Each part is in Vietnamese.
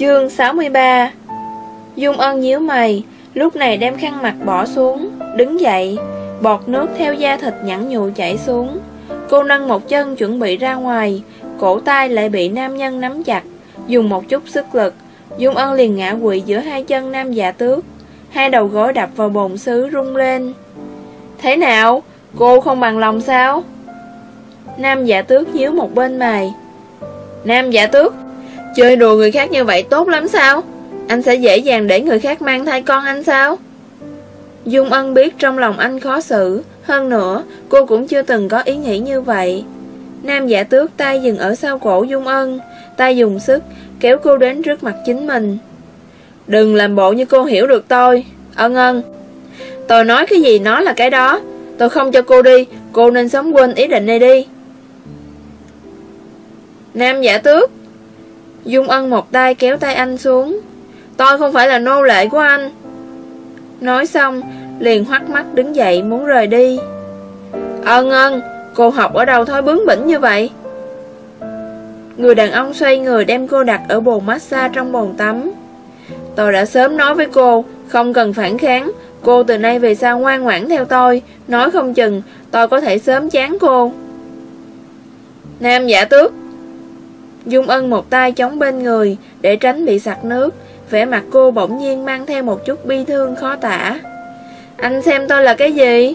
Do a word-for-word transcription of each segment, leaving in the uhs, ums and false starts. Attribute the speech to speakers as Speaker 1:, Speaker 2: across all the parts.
Speaker 1: Chương sáu mươi ba. Dung Ân nhíu mày, lúc này đem khăn mặt bỏ xuống, đứng dậy, bọt nước theo da thịt nhẵn nhụi chảy xuống. Cô nâng một chân chuẩn bị ra ngoài, cổ tay lại bị nam nhân nắm chặt, dùng một chút sức lực, Dung Ân liền ngã quỵ giữa hai chân Nam Dạ Tước, hai đầu gối đập vào bồn sứ rung lên. Thế nào? Cô không bằng lòng sao? Nam Dạ Tước nhíu một bên mày. Nam Dạ Tước, chơi đùa người khác như vậy tốt lắm sao? Anh sẽ dễ dàng để người khác mang thai con anh sao? Dung Ân biết trong lòng anh khó xử, hơn nữa cô cũng chưa từng có ý nghĩ như vậy. Nam Dạ Tước tay dừng ở sau cổ Dung Ân, tay dùng sức kéo cô đến trước mặt chính mình. Đừng làm bộ như cô hiểu được tôi, Ân Ân. Tôi nói cái gì nó là cái đó. Tôi không cho cô đi, cô nên sớm quên ý định này đi. Nam Dạ Tước. Dung Ân một tay kéo tay anh xuống. Tôi không phải là nô lệ của anh. Nói xong liền hoắt mắt đứng dậy muốn rời đi. Ân Ân, cô học ở đâu thói bướng bỉnh như vậy? Người đàn ông xoay người đem cô đặt ở bồn massage trong bồn tắm. Tôi đã sớm nói với cô, không cần phản kháng. Cô từ nay về sau ngoan ngoãn theo tôi, nói không chừng tôi có thể sớm chán cô. Nam Dạ Tước. Dung Ân một tay chống bên người để tránh bị sặc nước, vẻ mặt cô bỗng nhiên mang theo một chút bi thương khó tả. Anh xem tôi là cái gì?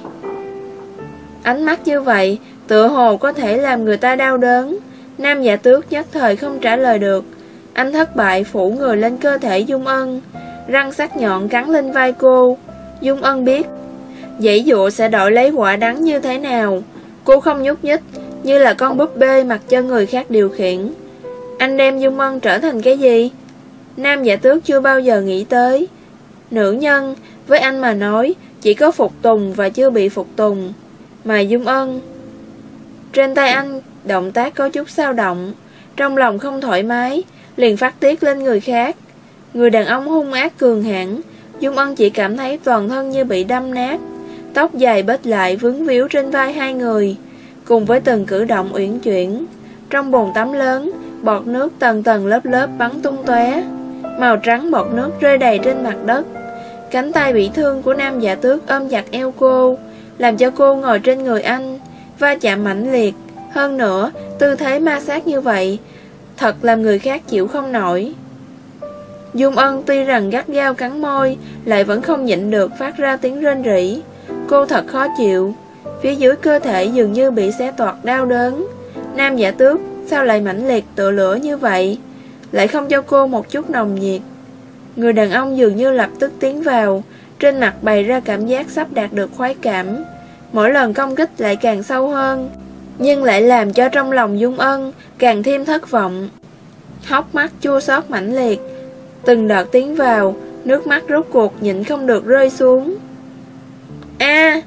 Speaker 1: Ánh mắt như vậy tựa hồ có thể làm người ta đau đớn. Nam Dạ Tước nhất thời không trả lời được. Anh thất bại phủ người lên cơ thể Dung Ân, răng sắc nhọn cắn lên vai cô. Dung Ân biết giãy dụa sẽ đổi lấy quả đắng như thế nào. Cô không nhúc nhích, như là con búp bê mặc cho người khác điều khiển. Anh đem Dung Ân trở thành cái gì? Nam Dạ Tước chưa bao giờ nghĩ tới. Nữ nhân với anh mà nói chỉ có phục tùng và chưa bị phục tùng. Mà Dung Ân, trên tay anh động tác có chút dao động, trong lòng không thoải mái, liền phát tiết lên người khác. Người đàn ông hung ác cường hãn, Dung Ân chỉ cảm thấy toàn thân như bị đâm nát. Tóc dài bết lại vướng víu trên vai hai người, cùng với từng cử động uyển chuyển. Trong bồn tắm lớn, bọt nước tầng tầng lớp lớp bắn tung tóe, màu trắng bọt nước rơi đầy trên mặt đất. Cánh tay bị thương của Nam Dạ Tước ôm chặt eo cô, làm cho cô ngồi trên người anh, va chạm mãnh liệt. Hơn nữa, tư thế ma sát như vậy thật làm người khác chịu không nổi. Dung Ân tuy rằng gắt gao cắn môi, lại vẫn không nhịn được phát ra tiếng rên rỉ. Cô thật khó chịu, phía dưới cơ thể dường như bị xé toạc đau đớn. Nam Dạ Tước sao lại mãnh liệt tựa lửa như vậy, lại không cho cô một chút nồng nhiệt. Người đàn ông dường như lập tức tiến vào, trên mặt bày ra cảm giác sắp đạt được khoái cảm. Mỗi lần công kích lại càng sâu hơn, nhưng lại làm cho trong lòng Dung Ân càng thêm thất vọng. Hốc mắt chua xót mãnh liệt, từng đợt tiến vào, nước mắt rốt cuộc nhịn không được rơi xuống. A! À,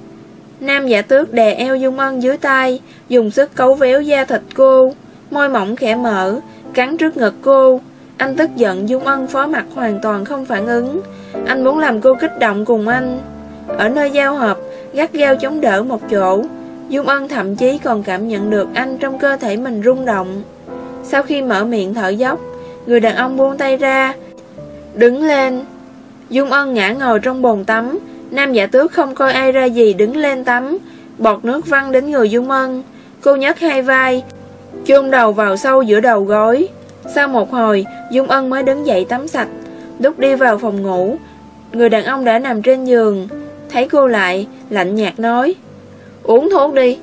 Speaker 1: Nam Dạ Tước đè eo Dung Ân dưới tay, dùng sức cấu véo da thịt cô, môi mỏng khẽ mở, cắn trước ngực cô. Anh tức giận Dung Ân phó mặc hoàn toàn không phản ứng. Anh muốn làm cô kích động cùng anh. Ở nơi giao hợp, gắt gao chống đỡ một chỗ, Dung Ân thậm chí còn cảm nhận được anh trong cơ thể mình rung động. Sau khi mở miệng thở dốc, người đàn ông buông tay ra, đứng lên. Dung Ân ngã ngồi trong bồn tắm. Nam Dạ Tước không coi ai ra gì đứng lên tắm, bọt nước văng đến người Dung Ân. Cô nhấc hai vai, chôn đầu vào sâu giữa đầu gối. Sau một hồi, Dung Ân mới đứng dậy tắm sạch. Lúc đi vào phòng ngủ, người đàn ông đã nằm trên giường. Thấy cô lại, lạnh nhạt nói, uống thuốc đi.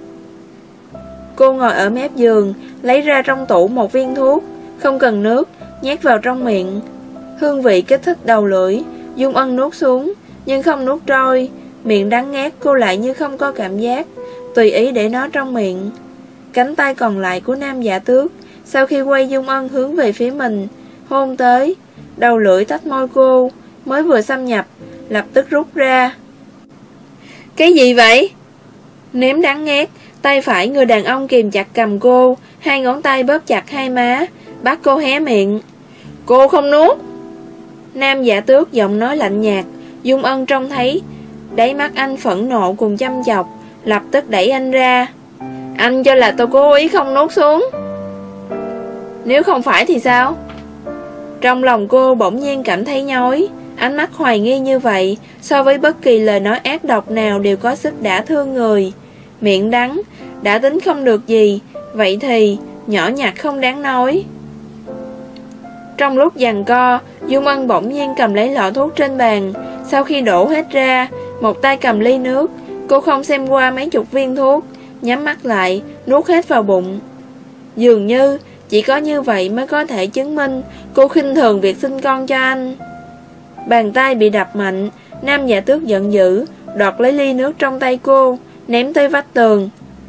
Speaker 1: Cô ngồi ở mép giường, lấy ra trong tủ một viên thuốc, không cần nước, nhét vào trong miệng. Hương vị kích thích đầu lưỡi, Dung Ân nuốt xuống, nhưng không nuốt trôi. Miệng đắng ngát, cô lại như không có cảm giác, tùy ý để nó trong miệng. Cánh tay còn lại của Nam Dạ Tước sau khi quay Dung Ân hướng về phía mình, hôn tới. Đầu lưỡi tách môi cô, mới vừa xâm nhập, lập tức rút ra. Cái gì vậy? Nếm đắng ngát, tay phải người đàn ông kìm chặt cầm cô, hai ngón tay bóp chặt hai má, bắt cô hé miệng. Cô không nuốt. Nam Dạ Tước giọng nói lạnh nhạt. Dung Ân trông thấy đáy mắt anh phẫn nộ cùng chăm chọc, lập tức đẩy anh ra. Anh cho là tôi cố ý không nuốt xuống. Nếu không phải thì sao? Trong lòng cô bỗng nhiên cảm thấy nhói. Ánh mắt hoài nghi như vậy so với bất kỳ lời nói ác độc nào đều có sức đả thương người. Miệng đắng, đã tính không được gì, vậy thì nhỏ nhặt không đáng nói. Trong lúc giằng co, Dung Ân bỗng nhiên cầm lấy lọ thuốc trên bàn. Sau khi đổ hết ra, một tay cầm ly nước. Cô không xem qua mấy chục viên thuốc, nhắm mắt lại, nuốt hết vào bụng. Dường như chỉ có như vậy mới có thể chứng minh cô khinh thường việc sinh con cho anh. Bàn tay bị đập mạnh, Nam Dạ Tước giận dữ, đoạt lấy ly nước trong tay cô, ném tới vách tường.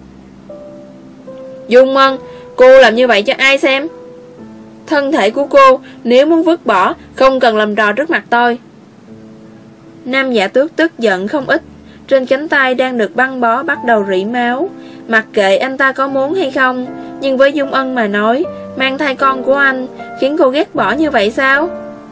Speaker 1: Dung Ân, cô làm như vậy cho ai xem? Thân thể của cô, nếu muốn vứt bỏ, không cần làm trò trước mặt tôi. Nam Dạ Tước tức giận không ít. Trên cánh tay đang được băng bó bắt đầu rỉ máu. Mặc kệ anh ta có muốn hay không, nhưng với Dung Ân mà nói, mang thai con của anh khiến cô ghét bỏ như vậy sao?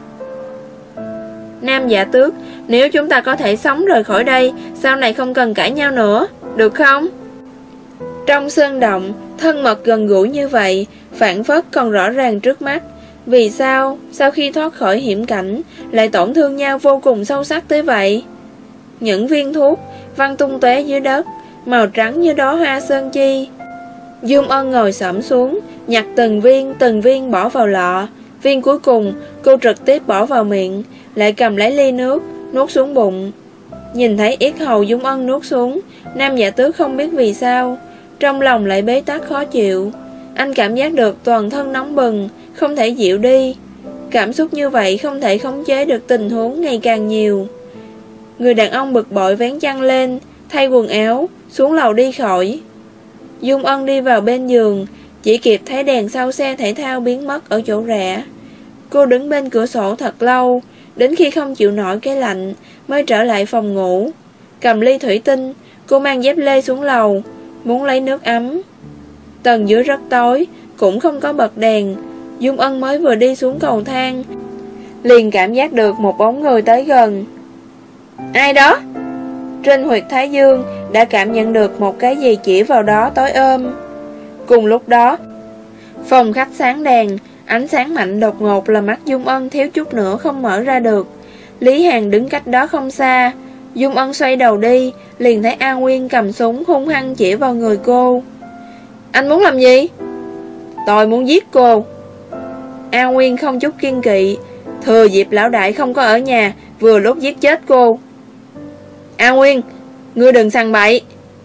Speaker 1: Nam Dạ Tước, nếu chúng ta có thể sống rời khỏi đây, sau này không cần cãi nhau nữa, được không? Trong sơn động, thân mật gần gũi như vậy, phảng phất còn rõ ràng trước mắt. Vì sao, sau khi thoát khỏi hiểm cảnh, lại tổn thương nhau vô cùng sâu sắc tới vậy? Những viên thuốc văng tung tóe dưới đất, màu trắng như đóa hoa sơn chi. Dung Ân ngồi xổm xuống, nhặt từng viên từng viên bỏ vào lọ. Viên cuối cùng cô trực tiếp bỏ vào miệng, lại cầm lấy ly nước, nuốt xuống bụng. Nhìn thấy yết hầu Dung Ân nuốt xuống, Nam Dạ Tước không biết vì sao, trong lòng lại bế tắc khó chịu. Anh cảm giác được toàn thân nóng bừng, không thể dịu đi. Cảm xúc như vậy không thể khống chế được tình huống ngày càng nhiều. Người đàn ông bực bội vén chăn lên, thay quần áo, xuống lầu đi khỏi. Dung Ân đi vào bên giường, chỉ kịp thấy đèn sau xe thể thao biến mất ở chỗ rẽ. Cô đứng bên cửa sổ thật lâu, đến khi không chịu nổi cái lạnh mới trở lại phòng ngủ. Cầm ly thủy tinh, cô mang dép lê xuống lầu, muốn lấy nước ấm. Tầng dưới rất tối, cũng không có bật đèn. Dung Ân mới vừa đi xuống cầu thang, liền cảm giác được một bóng người tới gần. Ai đó? Trên huyệt thái dương đã cảm nhận được một cái gì chỉ vào đó tối ôm. Cùng lúc đó, phòng khách sáng đèn, ánh sáng mạnh đột ngột làm mắt Dung Ân thiếu chút nữa không mở ra được. Lý Hàn đứng cách đó không xa. Dung Ân xoay đầu đi, liền thấy A Nguyên cầm súng hung hăng chỉ vào người cô. Anh muốn làm gì? Tôi muốn giết cô. A Nguyên không chút kiên kỵ, thừa dịp lão đại không có ở nhà, vừa lúc giết chết cô. A Nguyên, ngươi đừng sằng bậy.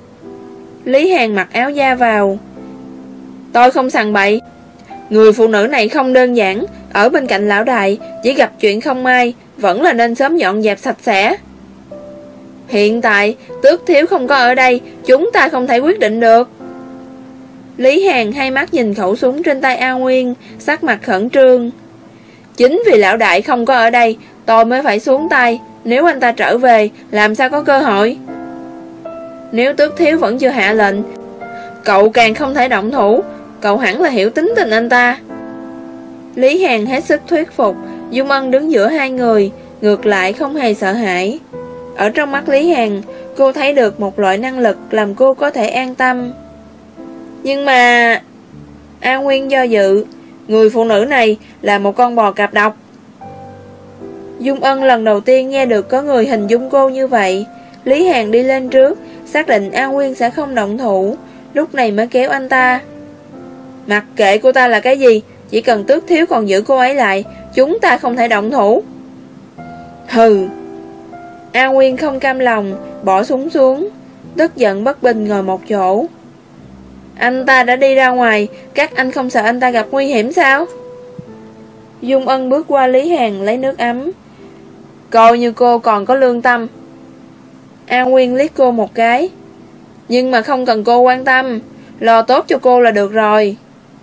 Speaker 1: Lý Hàn mặc áo da vào. Tôi không sằng bậy. Người phụ nữ này không đơn giản, ở bên cạnh lão đại, chỉ gặp chuyện không may, vẫn là nên sớm dọn dẹp sạch sẽ. Hiện tại, Tước thiếu không có ở đây, chúng ta không thể quyết định được. Lý Hàn hai mắt nhìn khẩu súng trên tay A Nguyên, sắc mặt khẩn trương. Chính vì lão đại không có ở đây, tôi mới phải xuống tay. Nếu anh ta trở về, làm sao có cơ hội? Nếu Tước thiếu vẫn chưa hạ lệnh, cậu càng không thể động thủ. Cậu hẳn là hiểu tính tình anh ta. Lý Hàn hết sức thuyết phục. Dung Ân đứng giữa hai người, ngược lại không hề sợ hãi. Ở trong mắt Lý Hàn, cô thấy được một loại năng lực làm cô có thể an tâm. Nhưng mà... A Nguyên do dự. Người phụ nữ này là một con bò cạp độc. Dung Ân lần đầu tiên nghe được có người hình dung cô như vậy. Lý Hàn đi lên trước, xác định A Nguyên sẽ không động thủ, lúc này mới kéo anh ta. Mặc kệ cô ta là cái gì, chỉ cần Tước thiếu còn giữ cô ấy lại, chúng ta không thể động thủ. Hừ. A Nguyên không cam lòng, bỏ súng xuống, tức giận bất bình ngồi một chỗ. Anh ta đã đi ra ngoài, các anh không sợ anh ta gặp nguy hiểm sao? Dung Ân bước qua Lý Hàn lấy nước ấm. Coi như cô còn có lương tâm. A Nguyên liếc cô một cái. Nhưng mà không cần cô quan tâm, lo tốt cho cô là được rồi.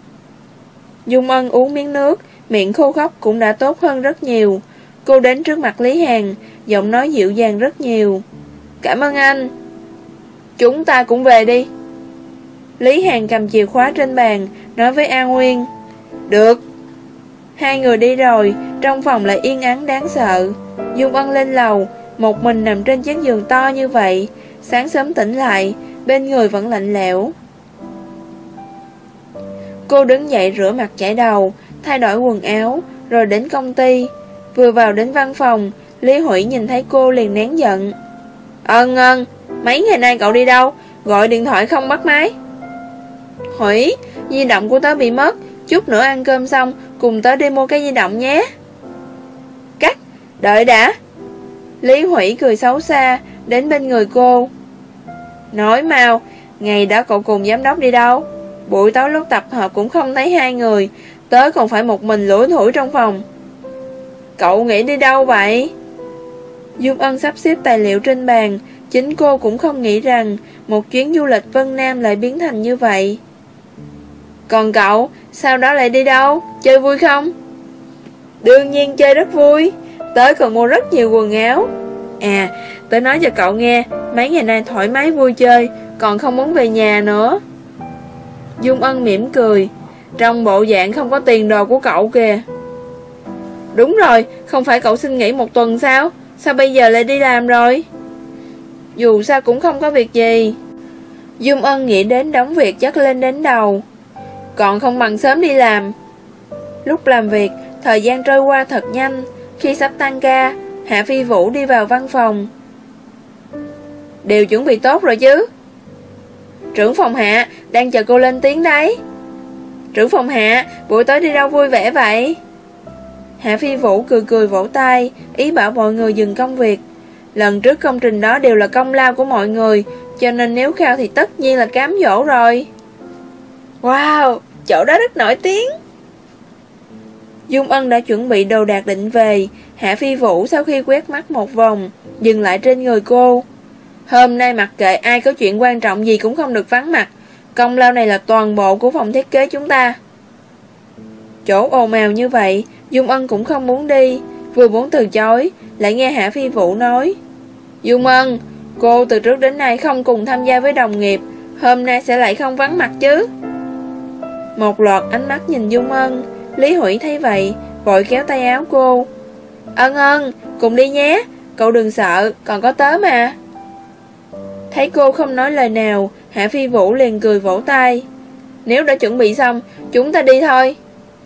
Speaker 1: Dung Ân uống miếng nước, miệng khô khốc cũng đã tốt hơn rất nhiều. Cô đến trước mặt Lý Hàn, giọng nói dịu dàng rất nhiều. Cảm ơn anh. Chúng ta cũng về đi. Lý Hàn cầm chìa khóa trên bàn, nói với A Nguyên. Được. Hai người đi rồi, trong phòng lại yên ắng đáng sợ. Dung Ân lên lầu, một mình nằm trên chiếc giường to như vậy. Sáng sớm tỉnh lại, bên người vẫn lạnh lẽo. Cô đứng dậy rửa mặt chải đầu, thay đổi quần áo, rồi đến công ty. Vừa vào đến văn phòng, Lý Hủy nhìn thấy cô liền nén giận. Ân Ân, mấy ngày nay cậu đi đâu? Gọi điện thoại không bắt máy. Hủy, di động của tớ bị mất, chút nữa ăn cơm xong cùng tớ đi mua cái di động nhé. Cắt, đợi đã. Lý Hủy cười xấu xa đến bên người cô. Nói mau, ngày đó cậu cùng giám đốc đi đâu? Buổi tối lúc tập hợp cũng không thấy hai người, tớ còn phải một mình lủi thủi trong phòng. Cậu nghĩ đi đâu vậy? Dung Ân sắp xếp tài liệu trên bàn. Chính cô cũng không nghĩ rằng một chuyến du lịch Vân Nam lại biến thành như vậy. Còn cậu, sau đó lại đi đâu? Chơi vui không? Đương nhiên chơi rất vui. Tớ còn mua rất nhiều quần áo. À, tớ nói cho cậu nghe, mấy ngày nay thoải mái vui chơi, còn không muốn về nhà nữa. Dung Ân mỉm cười. Trong bộ dạng không có tiền đồ của cậu kìa. Đúng rồi, không phải cậu xin nghỉ một tuần sao? Sao bây giờ lại đi làm rồi? Dù sao cũng không có việc gì. Dung Ân nghĩ đến đống việc chất lên đến đầu. Còn không bằng sớm đi làm. Lúc làm việc, thời gian trôi qua thật nhanh. Khi sắp tan ca, Hạ Phi Vũ đi vào văn phòng. Đều chuẩn bị tốt rồi chứ? Trưởng phòng Hạ, đang chờ cô lên tiếng đấy. Trưởng phòng Hạ, buổi tối đi đâu vui vẻ vậy? Hạ Phi Vũ cười cười vỗ tay, ý bảo mọi người dừng công việc. Lần trước công trình đó đều là công lao của mọi người, cho nên nếu khao thì tất nhiên là cám dỗ rồi. Wow, chỗ đó rất nổi tiếng. Dung Ân đã chuẩn bị đồ đạc định về. Hạ Phi Vũ sau khi quét mắt một vòng, dừng lại trên người cô. Hôm nay mặc kệ ai có chuyện quan trọng gì cũng không được vắng mặt. Công lao này là toàn bộ của phòng thiết kế chúng ta. Chỗ ồn ào như vậy, Dung Ân cũng không muốn đi. Vừa muốn từ chối, lại nghe Hạ Phi Vũ nói. Dung Ân, cô từ trước đến nay không cùng tham gia với đồng nghiệp, hôm nay sẽ lại không vắng mặt chứ? Một loạt ánh mắt nhìn Dung Ân. Lý Hủy thấy vậy, vội kéo tay áo cô. Ân Ân, cùng đi nhé, cậu đừng sợ, còn có tớ mà. Thấy cô không nói lời nào, Hạ Phi Vũ liền cười vỗ tay. Nếu đã chuẩn bị xong, chúng ta đi thôi.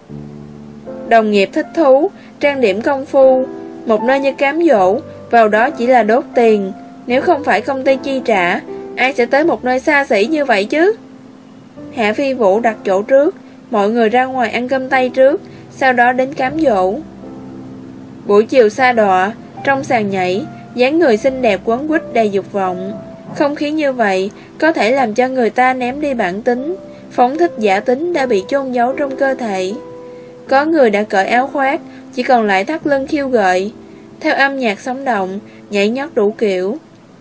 Speaker 1: Đồng nghiệp thích thú, trang điểm công phu, một nơi như cám dỗ, vào đó chỉ là đốt tiền. Nếu không phải công ty chi trả, ai sẽ tới một nơi xa xỉ như vậy chứ? Hạ Phi Vũ đặt chỗ trước, mọi người ra ngoài ăn cơm tây trước, sau đó đến cám dỗ. Buổi chiều sa đọa, trong sàn nhảy, dáng người xinh đẹp quấn quýt đầy dục vọng. Không khí như vậy có thể làm cho người ta ném đi bản tính, phóng thích giả tính đã bị chôn giấu trong cơ thể. Có người đã cởi áo khoác, chỉ còn lại thắt lưng khiêu gợi, theo âm nhạc sống động, nhảy nhót đủ kiểu.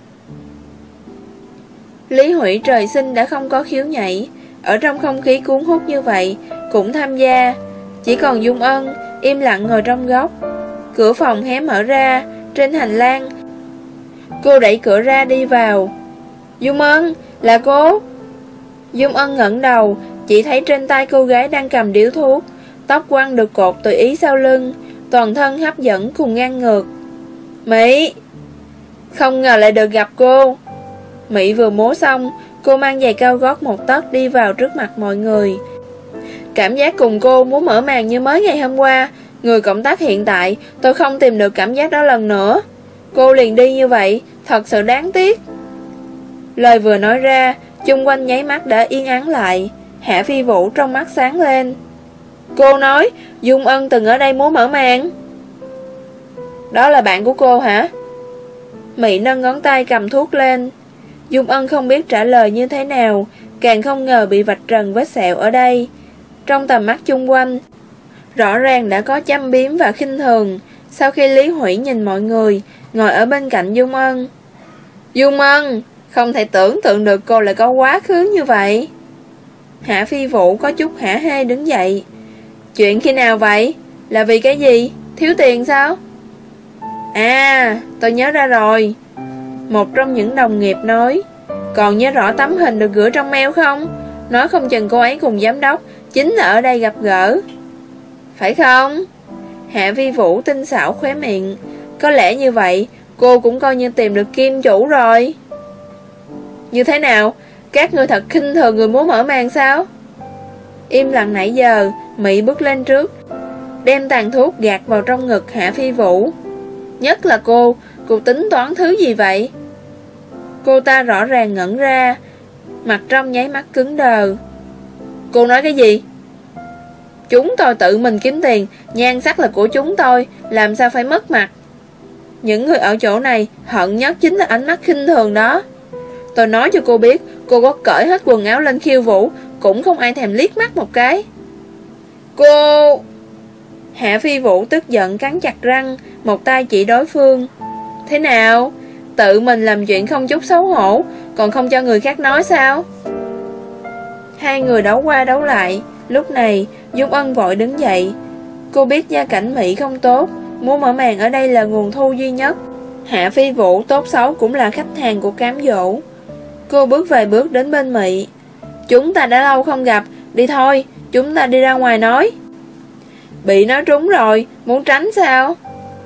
Speaker 1: Lý Hủy trời sinh đã không có khiếu nhảy, ở trong không khí cuốn hút như vậy cũng tham gia. Chỉ còn Dung Ân im lặng ngồi trong góc. Cửa phòng hé mở ra, trên hành lang cô đẩy cửa ra đi vào. Dung Ân, là cô. Dung Ân ngẩng đầu, chỉ thấy trên tay cô gái đang cầm điếu thuốc, tóc quăn được cột tùy ý sau lưng, toàn thân hấp dẫn cùng ngang ngược. Mỹ, không ngờ lại được gặp cô. Mỹ vừa múa xong, cô mang giày cao gót một tấc đi vào trước mặt mọi người. Cảm giác cùng cô muốn mở màn như mới ngày hôm qua. Người cộng tác hiện tại, tôi không tìm được cảm giác đó lần nữa. Cô liền đi như vậy, thật sự đáng tiếc. Lời vừa nói ra, chung quanh nháy mắt đã yên ắng lại. Hạ Phi Vũ trong mắt sáng lên. Cô nói Dung Ân từng ở đây muốn mở màn. Đó là bạn của cô hả? Mỹ nâng ngón tay cầm thuốc lên. Dung Ân không biết trả lời như thế nào, càng không ngờ bị vạch trần vết sẹo ở đây. Trong tầm mắt chung quanh, rõ ràng đã có châm biếm và khinh thường. Sau khi Lý Hủy nhìn mọi người, ngồi ở bên cạnh Dung Ân. Dung Ân, không thể tưởng tượng được cô lại có quá khứ như vậy. Hạ Phi Vũ có chút hả hê đứng dậy. Chuyện khi nào vậy? Là vì cái gì? Thiếu tiền sao? À, tôi nhớ ra rồi. Một trong những đồng nghiệp nói. Còn nhớ rõ tấm hình được gửi trong mail không? Nói không chừng cô ấy cùng giám đốc chính là ở đây gặp gỡ. Phải không? Hạ Vi Vũ tinh xảo khóe miệng. Có lẽ như vậy cô cũng coi như tìm được kim chủ rồi. Như thế nào? Các ngươi thật khinh thường người muốn mở màn sao? Im lặng nãy giờ, Mỹ bước lên trước, đem tàn thuốc gạt vào trong ngực Hạ Phi Vũ. Nhất là cô, cô tính toán thứ gì vậy? Cô ta rõ ràng ngẩn ra, mặt trong nháy mắt cứng đờ. Cô nói cái gì? Chúng tôi tự mình kiếm tiền, nhan sắc là của chúng tôi, làm sao phải mất mặt? Những người ở chỗ này hận nhất chính là ánh mắt khinh thường đó. Tôi nói cho cô biết, cô có cởi hết quần áo lên khiêu vũ, cũng không ai thèm liếc mắt một cái. Cô... Hạ Phi Vũ tức giận cắn chặt răng, một tay chỉ đối phương. Thế nào? Tự mình làm chuyện không chút xấu hổ, còn không cho người khác nói sao? Hai người đấu qua đấu lại. Lúc này Dung Ân vội đứng dậy. Cô biết gia cảnh Mỹ không tốt, muốn mở màn ở đây là nguồn thu duy nhất. Hạ Phi Vũ tốt xấu cũng là khách hàng của cám dỗ. Cô bước vài bước đến bên Mỹ. Chúng ta đã lâu không gặp, đi thôi, chúng ta đi ra ngoài nói. Bị nói trúng rồi, muốn tránh sao?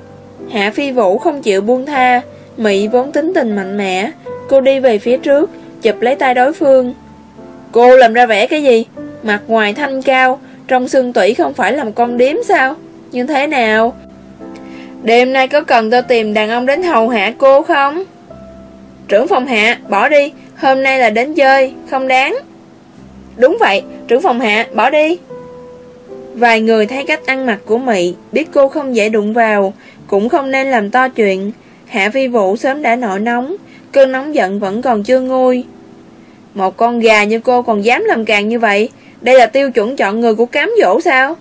Speaker 1: Hạ Phi Vũ không chịu buông tha. Mỹ vốn tính tình mạnh mẽ, cô đi về phía trước, chụp lấy tay đối phương. Cô làm ra vẻ cái gì? Mặt ngoài thanh cao, trong xương tủy không phải làm con điếm sao? Như thế nào? Đêm nay có cần tôi tìm đàn ông đến hầu hạ cô không? Trưởng phòng Hạ, bỏ đi, hôm nay là đến chơi, không đáng. Đúng vậy, trưởng phòng Hạ, bỏ đi. Vài người thấy cách ăn mặc của Mị, biết cô không dễ đụng vào, cũng không nên làm to chuyện. Hạ Phi Vũ sớm đã nổi nóng, cơn nóng giận vẫn còn chưa nguôi. Một con gà như cô còn dám làm càng như vậy, đây là tiêu chuẩn chọn người của cám dỗ sao?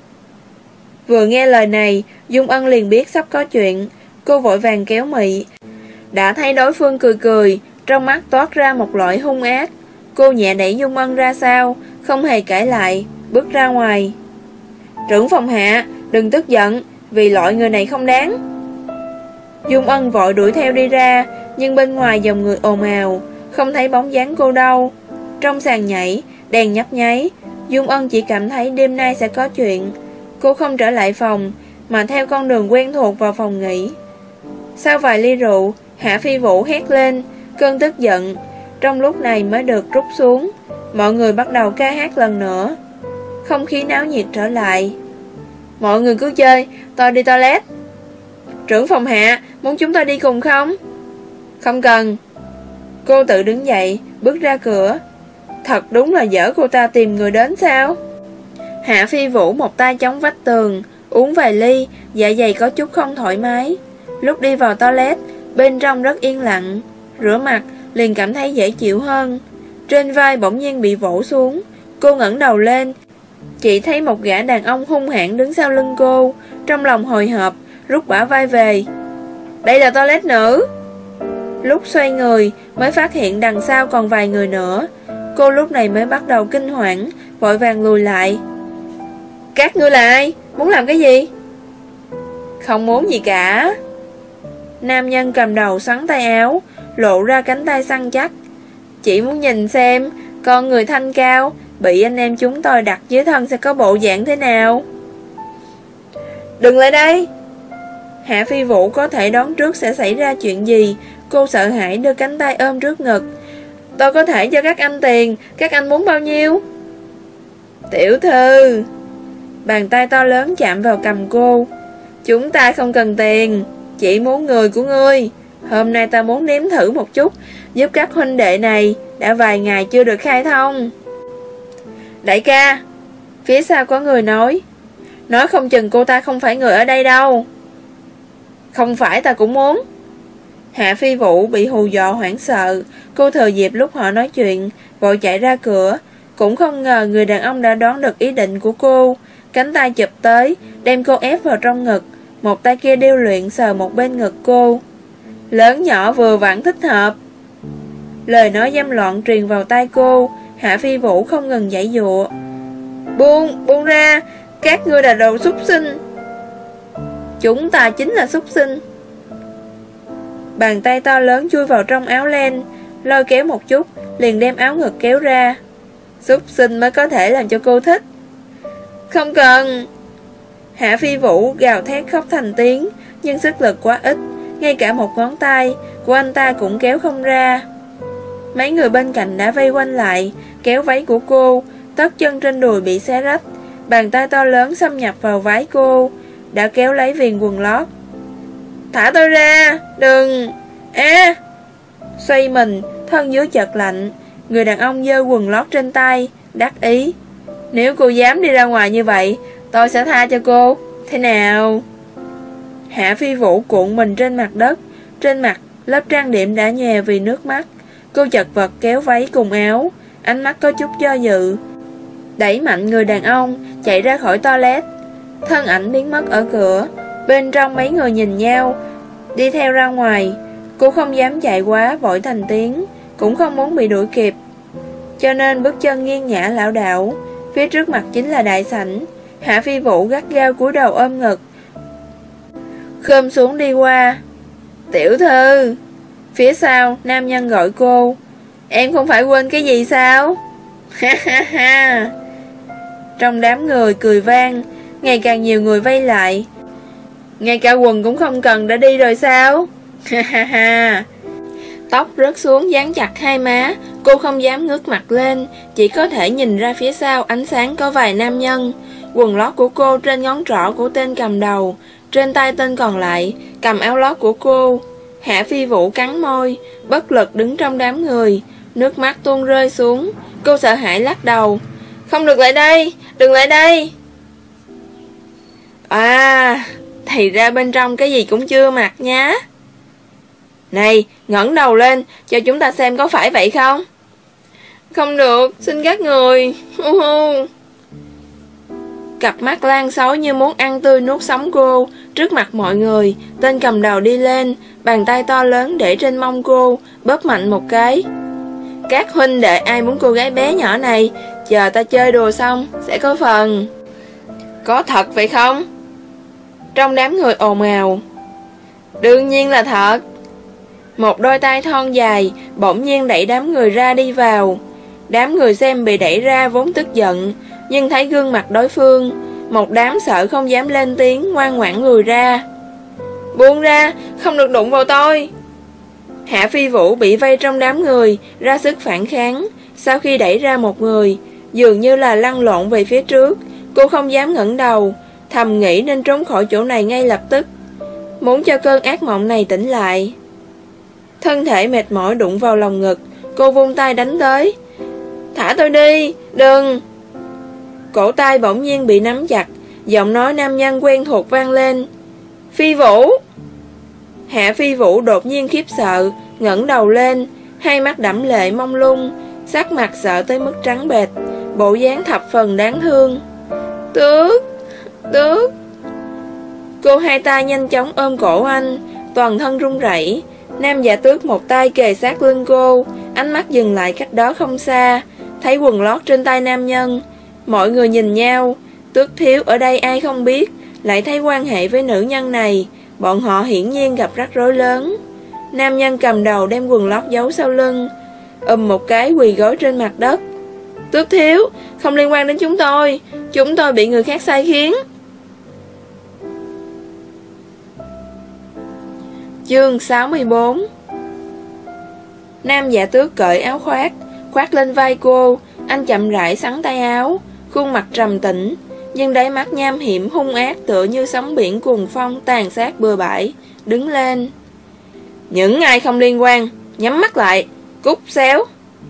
Speaker 1: Vừa nghe lời này, Dung Ân liền biết sắp có chuyện. Cô vội vàng kéo Mị. Đã thấy đối phương cười cười, trong mắt toát ra một loại hung ác. Cô nhẹ đẩy Dung Ân ra sau, không hề cãi lại, bước ra ngoài. Trưởng phòng Hạ, đừng tức giận, vì loại người này không đáng. Dung Ân vội đuổi theo đi ra, nhưng bên ngoài dòng người ồn ào, không thấy bóng dáng cô đâu. Trong sàn nhảy, đèn nhấp nháy, Dung Ân chỉ cảm thấy đêm nay sẽ có chuyện. Cô không trở lại phòng, mà theo con đường quen thuộc vào phòng nghỉ. Sau vài ly rượu, Hạ Phi Vũ hét lên, cơn tức giận trong lúc này mới được trút xuống. Mọi người bắt đầu ca hát lần nữa. Không khí náo nhiệt trở lại. Mọi người cứ chơi, tôi đi toilet. Trưởng phòng Hạ, muốn chúng tôi đi cùng không? Không cần. Cô tự đứng dậy, bước ra cửa. Thật đúng là dở cô ta tìm người đến sao? Hạ Phi Vũ một tay chống vách tường, uống vài ly, dạ dày có chút không thoải mái. Lúc đi vào toilet, bên trong rất yên lặng. Rửa mặt, liền cảm thấy dễ chịu hơn. Trên vai bỗng nhiên bị vỗ xuống. Cô ngẩng đầu lên, chỉ thấy một gã đàn ông hung hãn đứng sau lưng cô. Trong lòng hồi hộp, rút bả vai về. Đây là toilet nữ. Lúc xoay người, mới phát hiện đằng sau còn vài người nữa. Cô lúc này mới bắt đầu kinh hoảng, vội vàng lùi lại. Các ngươi là ai? Muốn làm cái gì? Không muốn gì cả. Nam nhân cầm đầu xoắn tay áo, lộ ra cánh tay săn chắc. Chỉ muốn nhìn xem con người thanh cao bị anh em chúng tôi đặt dưới thân sẽ có bộ dạng thế nào. Đừng lại đây. Hạ Phi Vũ có thể đoán trước sẽ xảy ra chuyện gì. Cô sợ hãi đưa cánh tay ôm trước ngực. Tôi có thể cho các anh tiền, các anh muốn bao nhiêu? Tiểu thư. Bàn tay to lớn chạm vào cầm cô. Chúng ta không cần tiền, chỉ muốn người của ngươi. Hôm nay ta muốn nếm thử một chút, giúp các huynh đệ này đã vài ngày chưa được khai thông. Đại ca. Phía sau có người nói. Nói không chừng cô ta không phải người ở đây đâu. Không phải ta cũng muốn. Hạ Phi Vũ bị hù dọa hoảng sợ. Cô thừa dịp lúc họ nói chuyện, vội chạy ra cửa. Cũng không ngờ người đàn ông đã đoán được ý định của cô. Cánh tay chụp tới, đem cô ép vào trong ngực. Một tay kia điêu luyện sờ một bên ngực cô. Lớn nhỏ vừa vặn thích hợp. Lời nói dâm loạn truyền vào tai cô. Hạ Phi Vũ không ngừng giãy giụa. Buông, buông ra. Các ngươi là đồ súc sinh. Chúng ta chính là súc sinh. Bàn tay to lớn chui vào trong áo len, lôi kéo một chút, liền đem áo ngực kéo ra. Súc sinh mới có thể làm cho cô thích. Không cần. Hạ Phi Vũ gào thét khóc thành tiếng, nhưng sức lực quá ít, ngay cả một ngón tay của anh ta cũng kéo không ra. Mấy người bên cạnh đã vây quanh lại, kéo váy của cô, tất chân trên đùi bị xé rách. Bàn tay to lớn xâm nhập vào váy cô, đã kéo lấy viền quần lót. Thả tôi ra, đừng! À! Xoay mình, thân dưới chợt lạnh. Người đàn ông giơ quần lót trên tay, đắc ý. Nếu cô dám đi ra ngoài như vậy, tôi sẽ tha cho cô. Thế nào? Hạ Phi Vũ cuộn mình trên mặt đất. Trên mặt, lớp trang điểm đã nhòe vì nước mắt. Cô chật vật kéo váy cùng áo, ánh mắt có chút do dự. Đẩy mạnh người đàn ông, chạy ra khỏi toilet. Thân ảnh biến mất ở cửa. Bên trong mấy người nhìn nhau, đi theo ra ngoài. Cô không dám chạy quá vội thành tiếng, cũng không muốn bị đuổi kịp, cho nên bước chân nghiêng ngả lảo đảo. Phía trước mặt chính là đại sảnh. Hạ Phi Vũ gắt gao cúi đầu ôm ngực, khom xuống đi qua. Tiểu thư! Phía sau nam nhân gọi cô. Em không phải quên cái gì sao? Ha ha ha! Trong đám người cười vang, ngày càng nhiều người vây lại. Ngay cả quần cũng không cần đã đi rồi sao? Ha ha ha! Tóc rớt xuống dán chặt hai má. Cô không dám ngước mặt lên, chỉ có thể nhìn ra phía sau ánh sáng có vài nam nhân. Quần lót của cô trên ngón trỏ của tên cầm đầu, trên tay tên còn lại cầm áo lót của cô. Hạ Phi Vũ cắn môi, bất lực đứng trong đám người, nước mắt tuôn rơi xuống. Cô sợ hãi lắc đầu. Không được lại đây, đừng lại đây. À, thì ra bên trong cái gì cũng chưa mặc nhá. Này, ngẩng đầu lên, cho chúng ta xem có phải vậy không? Không được, xin các người. Uh-huh. Cặp mắt Lan xấu như muốn ăn tươi nuốt sống cô. Trước mặt mọi người, tên cầm đầu đi lên, bàn tay to lớn để trên mông cô, bóp mạnh một cái. Các huynh đệ ai muốn cô gái bé nhỏ này, chờ ta chơi đùa xong, sẽ có phần. Có thật vậy không? Trong đám người ồn ào. Đương nhiên là thật. Một đôi tay thon dài bỗng nhiên đẩy đám người ra đi vào. Đám người xem bị đẩy ra vốn tức giận, nhưng thấy gương mặt đối phương, một đám sợ không dám lên tiếng, ngoan ngoãn lùi ra. Buông ra, không được đụng vào tôi. Hạ Phi Vũ bị vây trong đám người, ra sức phản kháng. Sau khi đẩy ra một người, dường như là lăn lộn về phía trước. Cô không dám ngẩng đầu, thầm nghĩ nên trốn khỏi chỗ này ngay lập tức, muốn cho cơn ác mộng này tỉnh lại. Thân thể mệt mỏi đụng vào lòng ngực, cô vung tay đánh tới. Thả tôi đi, đừng! Cổ tay bỗng nhiên bị nắm chặt, giọng nói nam nhân quen thuộc vang lên. Phi Vũ! Hạ Phi Vũ đột nhiên khiếp sợ, ngẩng đầu lên, hai mắt đẫm lệ mông lung, sắc mặt sợ tới mức trắng bệch, bộ dáng thập phần đáng thương. Tước! Tước! Cô hai tay nhanh chóng ôm cổ anh, toàn thân run rẩy. Nam Giả Tước một tay kề sát lưng cô, ánh mắt dừng lại cách đó không xa, thấy quần lót trên tay nam nhân. Mọi người nhìn nhau, Tước thiếu ở đây ai không biết, lại thấy quan hệ với nữ nhân này, bọn họ hiển nhiên gặp rắc rối lớn. Nam nhân cầm đầu đem quần lót giấu sau lưng, ùm một cái quỳ gối trên mặt đất. Tước thiếu, không liên quan đến chúng tôi, chúng tôi bị người khác sai khiến. Chương sáu mươi bốn. Nam Giả Tước cởi áo khoác, khoác lên vai cô. Anh chậm rãi xắn tay áo, khuôn mặt trầm tĩnh, nhưng đáy mắt nham hiểm hung ác tựa như sóng biển cuồng phong tàn sát bừa bãi. Đứng lên. Những ai không liên quan, nhắm mắt lại, cút xéo.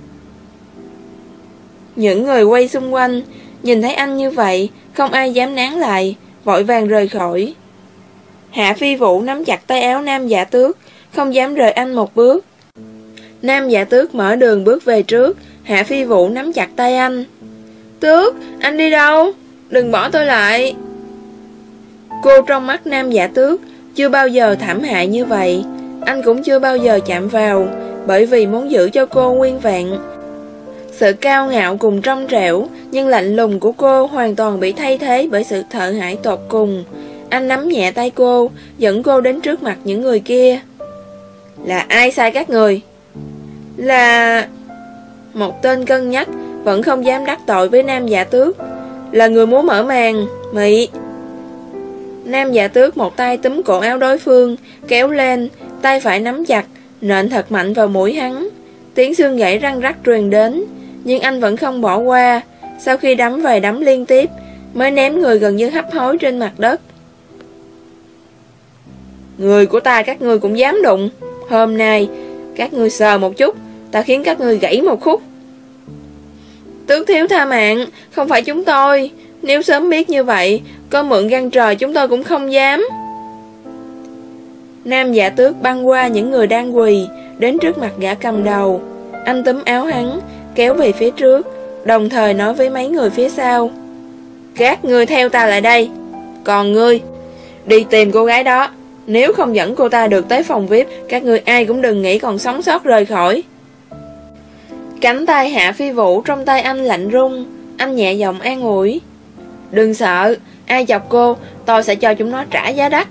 Speaker 1: Những người quay xung quanh nhìn thấy anh như vậy, không ai dám nán lại, vội vàng rời khỏi. Hạ Phi Vũ nắm chặt tay áo Nam Giả Tước, không dám rời anh một bước. Nam Giả Tước mở đường bước về trước. Hạ Phi Vũ nắm chặt tay anh. Tước, anh đi đâu? Đừng bỏ tôi lại. Cô trong mắt Nam Giả Tước chưa bao giờ thảm hại như vậy. Anh cũng chưa bao giờ chạm vào, bởi vì muốn giữ cho cô nguyên vẹn. Sự cao ngạo cùng trong trẻo nhưng lạnh lùng của cô hoàn toàn bị thay thế bởi sự sợ hãi tột cùng. Anh nắm nhẹ tay cô, dẫn cô đến trước mặt những người kia. Là ai sai các người? Là... Một tên cân nhắc vẫn không dám đắc tội với Nam Giả Tước. Là người muốn mở màn, Mị. Nam Giả Tước một tay túm cổ áo đối phương, kéo lên, tay phải nắm chặt, nện thật mạnh vào mũi hắn. Tiếng xương gãy răng rắc truyền đến, nhưng anh vẫn không bỏ qua. Sau khi đấm vài đấm liên tiếp, mới ném người gần như hấp hối trên mặt đất. Người của ta các ngươi cũng dám đụng. Hôm nay các ngươi sờ một chút, ta khiến các ngươi gãy một khúc. Tước thiếu tha mạng, không phải chúng tôi. Nếu sớm biết như vậy, có mượn gan trời chúng tôi cũng không dám. Nam Dạ Tước băng qua những người đang quỳ, đến trước mặt gã cầm đầu. Anh túm áo hắn, kéo về phía trước, đồng thời nói với mấy người phía sau: Các ngươi theo ta lại đây. Còn ngươi, đi tìm cô gái đó. Nếu không dẫn cô ta được tới phòng vi ai pi, các ngươi ai cũng đừng nghĩ còn sống sót rời khỏi. Cánh tay Hạ Phi Vũ trong tay anh lạnh run. Anh nhẹ giọng an ủi: Đừng sợ, ai chọc cô, tôi sẽ cho chúng nó trả giá đắt.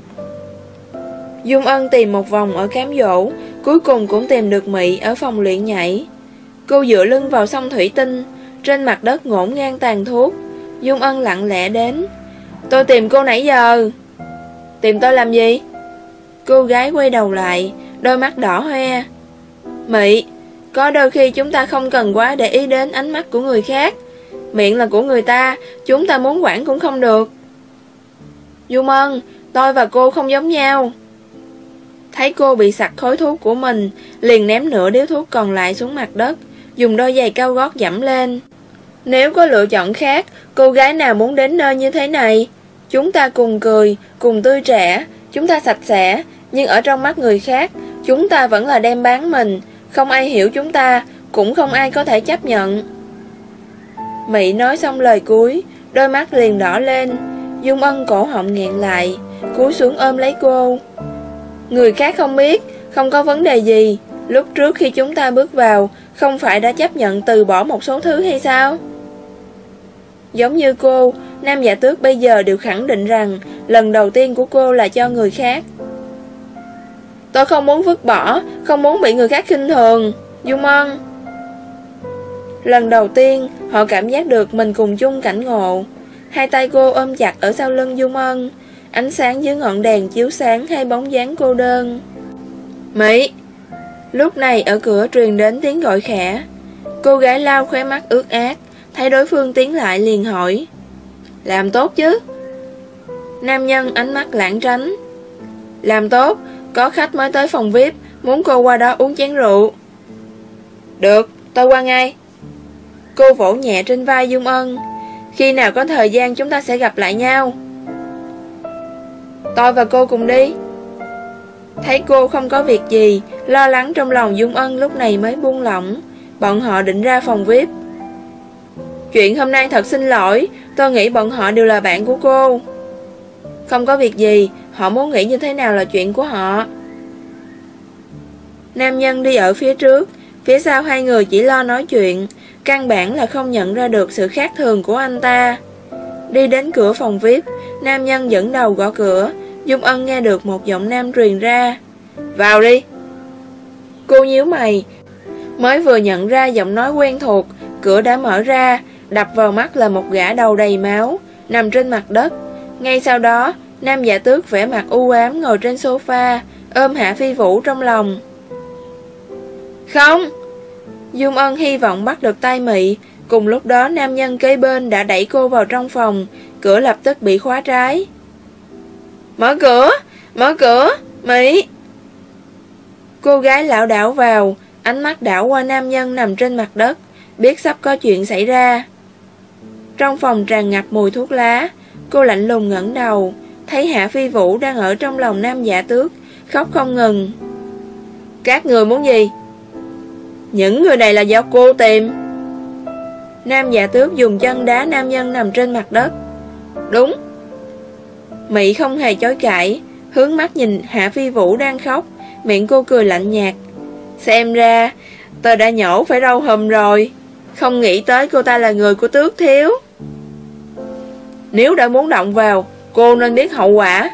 Speaker 1: Dung Ân tìm một vòng ở cám dỗ, cuối cùng cũng tìm được Mị ở phòng luyện nhảy. Cô dựa lưng vào sông thủy tinh, trên mặt đất ngổn ngang tàn thuốc. Dung Ân lặng lẽ đến: Tôi tìm cô nãy giờ. Tìm tôi làm gì? Cô gái quay đầu lại, đôi mắt đỏ hoe. Mị, có đôi khi chúng ta không cần quá để ý đến ánh mắt của người khác. Miệng là của người ta, chúng ta muốn quản cũng không được. Dung Ân, tôi và cô không giống nhau. Thấy cô bị sặc khói thuốc của mình, liền ném nửa điếu thuốc còn lại xuống mặt đất, dùng đôi giày cao gót dẫm lên. Nếu có lựa chọn khác, cô gái nào muốn đến nơi như thế này? Chúng ta cùng cười, cùng tươi trẻ, chúng ta sạch sẽ, nhưng ở trong mắt người khác, chúng ta vẫn là đem bán mình. Không ai hiểu chúng ta, cũng không ai có thể chấp nhận. Mị nói xong lời cuối, đôi mắt liền đỏ lên. Dung Ân cổ họng nghẹn lại, cúi xuống ôm lấy cô. Người khác không biết, không có vấn đề gì. Lúc trước khi chúng ta bước vào, không phải đã chấp nhận từ bỏ một số thứ hay sao? Giống như cô, Nam Dạ Tước bây giờ đều khẳng định rằng lần đầu tiên của cô là cho người khác. Tôi không muốn vứt bỏ, không muốn bị người khác khinh thường. Dung Ân. Lần đầu tiên, họ cảm giác được mình cùng chung cảnh ngộ. Hai tay cô ôm chặt ở sau lưng Dung Ân. Ánh sáng dưới ngọn đèn chiếu sáng hai bóng dáng cô đơn. Mỹ. Lúc này ở cửa truyền đến tiếng gọi khẽ. Cô gái lau khóe mắt ướt át, thấy đối phương tiến lại liền hỏi: Làm tốt chứ? Nam nhân ánh mắt lãng tránh: Làm tốt, có khách mới tới phòng vi ai pi, muốn cô qua đó uống chén rượu. Được, tôi qua ngay. Cô vỗ nhẹ trên vai Dung Ân: Khi nào có thời gian chúng ta sẽ gặp lại nhau. Tôi và cô cùng đi. Thấy cô không có việc gì, lo lắng trong lòng Dung Ân lúc này mới buông lỏng. Bọn họ định ra phòng vi ai pi. Chuyện hôm nay thật xin lỗi, tôi nghĩ bọn họ đều là bạn của cô. Không có việc gì, họ muốn nghĩ như thế nào là chuyện của họ. Nam nhân đi ở phía trước, phía sau hai người chỉ lo nói chuyện, căn bản là không nhận ra được sự khác thường của anh ta. Đi đến cửa phòng vi ai pi, nam nhân dẫn đầu gõ cửa. Dung Ân nghe được một giọng nam truyền ra: Vào đi. Cô nhíu mày, mới vừa nhận ra giọng nói quen thuộc. Cửa đã mở ra, đập vào mắt là một gã đầu đầy máu nằm trên mặt đất. Ngay sau đó, Nam Dạ Tước vẻ mặt u ám ngồi trên sofa, ôm Hạ Phi Vũ trong lòng. Không. Dung Ân hy vọng bắt được tay Mị. Cùng lúc đó nam nhân kế bên đã đẩy cô vào trong phòng. Cửa lập tức bị khóa trái. Mở cửa, mở cửa, Mị. Cô gái lảo đảo vào, ánh mắt đảo qua nam nhân nằm trên mặt đất, biết sắp có chuyện xảy ra. Trong phòng tràn ngập mùi thuốc lá. Cô lạnh lùng ngẩng đầu, thấy Hạ Phi Vũ đang ở trong lòng Nam Dạ Tước, khóc không ngừng. Các người muốn gì? Những người này là do cô tìm. Nam Dạ Tước dùng chân đá nam nhân nằm trên mặt đất. Đúng. Mị không hề chối cãi, hướng mắt nhìn Hạ Phi Vũ đang khóc. Miệng cô cười lạnh nhạt. Xem ra tôi đã nhổ phải râu hùm rồi. Không nghĩ tới cô ta là người của Tước thiếu. Nếu đã muốn động vào, cô nên biết hậu quả.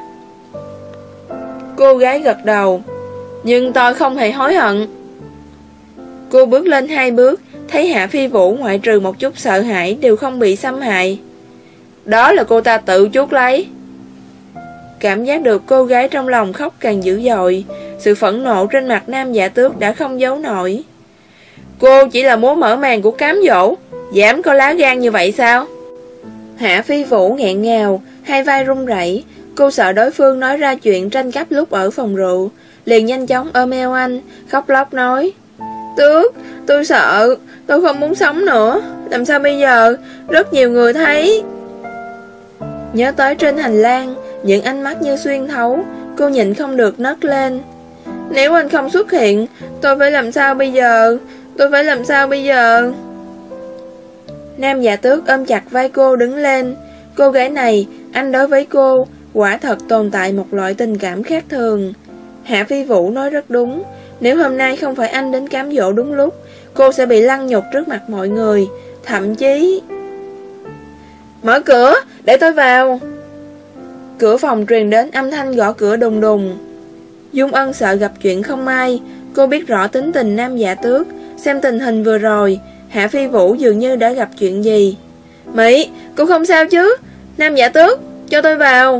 Speaker 1: Cô gái gật đầu. Nhưng tôi không hề hối hận. Cô bước lên hai bước, thấy Hạ Phi Vũ ngoại trừ một chút sợ hãi đều không bị xâm hại. Đó là cô ta tự chuốc lấy. Cảm giác được cô gái trong lòng khóc càng dữ dội. Sự phẫn nộ trên mặt Nam Dạ Tước đã không giấu nổi. Cô chỉ là múa mở màn của cám dỗ, dám có lá gan như vậy sao? Hạ Phi Vũ nghẹn ngào, hai vai run rẩy. Cô sợ đối phương nói ra chuyện tranh cắp lúc ở phòng rượu, liền nhanh chóng ôm eo anh, khóc lóc nói: Tước, tôi sợ, tôi không muốn sống nữa. Làm sao bây giờ? Rất nhiều người thấy. Nhớ tới trên hành lang, những ánh mắt như xuyên thấu, cô nhịn không được nấc lên: Nếu anh không xuất hiện, tôi phải làm sao bây giờ? Tôi phải làm sao bây giờ? Nam Dạ Tước ôm chặt vai cô đứng lên. Cô gái này, anh đối với cô quả thật tồn tại một loại tình cảm khác thường. Hạ Phi Vũ nói rất đúng. Nếu hôm nay không phải anh đến cám dỗ đúng lúc, cô sẽ bị lăng nhục trước mặt mọi người. Thậm chí... Mở cửa, để tôi vào. Cửa phòng truyền đến âm thanh gõ cửa đùng đùng. Dung Ân sợ gặp chuyện không may. Cô biết rõ tính tình Nam Dạ Tước. Xem tình hình vừa rồi, Hạ Phi Vũ dường như đã gặp chuyện gì. Mỹ, cô không sao chứ? Nam Dạ Tước, cho tôi vào.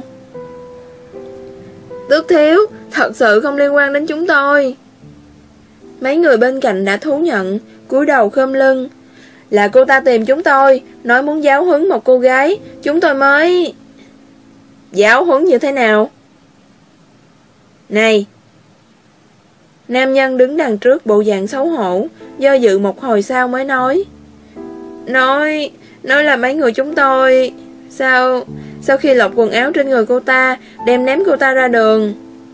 Speaker 1: Tước thiếu, thật sự không liên quan đến chúng tôi. Mấy người bên cạnh đã thú nhận, cúi đầu khom lưng. Là cô ta tìm chúng tôi, nói muốn giáo huấn một cô gái, chúng tôi mới... Giáo huấn như thế nào? Này! Nam nhân đứng đằng trước bộ dạng xấu hổ, do dự một hồi sau mới nói. Nói... Nói là mấy người chúng tôi... Sao... Sau khi lột quần áo trên người cô ta, đem ném cô ta ra đường.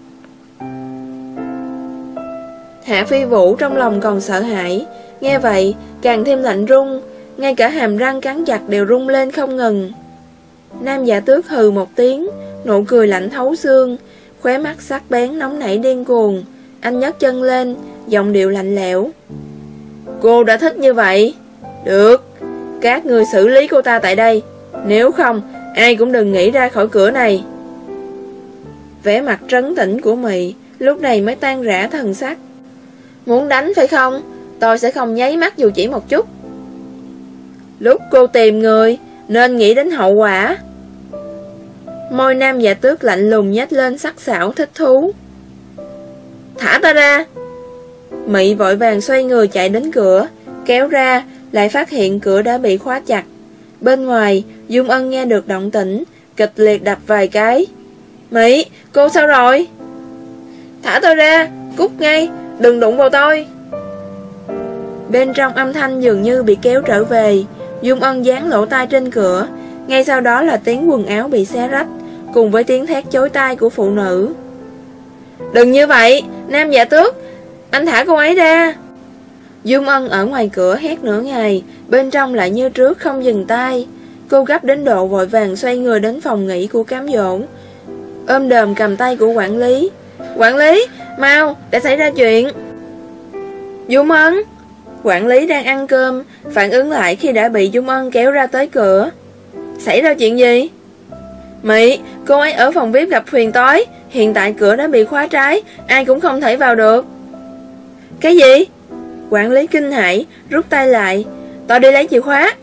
Speaker 1: Hạ Phi Vũ trong lòng còn sợ hãi, nghe vậy càng thêm lạnh run, ngay cả hàm răng cắn chặt đều rung lên không ngừng. Nam Dạ Tước hừ một tiếng, nụ cười lạnh thấu xương, khóe mắt sắc bén nóng nảy điên cuồng. Anh nhấc chân lên, giọng điệu lạnh lẽo. Cô đã thích như vậy? Được, các người xử lý cô ta tại đây, nếu không ai cũng đừng nghĩ ra khỏi cửa này. Vẻ mặt trấn tĩnh của Mị lúc này mới tan rã thần sắc. Muốn đánh phải không? Tôi sẽ không nháy mắt dù chỉ một chút. Lúc cô tìm người nên nghĩ đến hậu quả. Môi Nam Dạ Tước lạnh lùng nhếch lên sắc sảo thích thú. Thả ta ra. Mị vội vàng xoay người chạy đến cửa, kéo ra, lại phát hiện cửa đã bị khóa chặt. Bên ngoài, Dung Ân nghe được động tĩnh, kịch liệt đập vài cái. Mị, cô sao rồi? Thả tôi ra, cút ngay, đừng đụng vào tôi. Bên trong âm thanh dường như bị kéo trở về. Dung Ân dán lỗ tai trên cửa. Ngay sau đó là tiếng quần áo bị xé rách, cùng với tiếng thét chói tai của phụ nữ. Đừng như vậy, Nam Dạ Tước, anh thả cô ấy ra. Dung Ân ở ngoài cửa hét nửa ngày, bên trong lại như trước không dừng tay. Cô gấp đến độ vội vàng xoay người đến phòng nghỉ của cám dỗ, ôm đờm cầm tay của quản lý. Quản lý, mau, đã xảy ra chuyện. Dung Ân. Quản lý đang ăn cơm, phản ứng lại khi đã bị Dung Ân kéo ra tới cửa. Xảy ra chuyện gì? Mị, cô ấy ở phòng vi ai pi gặp phiền toái. Hiện tại cửa đã bị khóa trái, ai cũng không thể vào được. Cái gì? Quản lý kinh hãi, rút tay lại. Tôi đi lấy chìa khóa.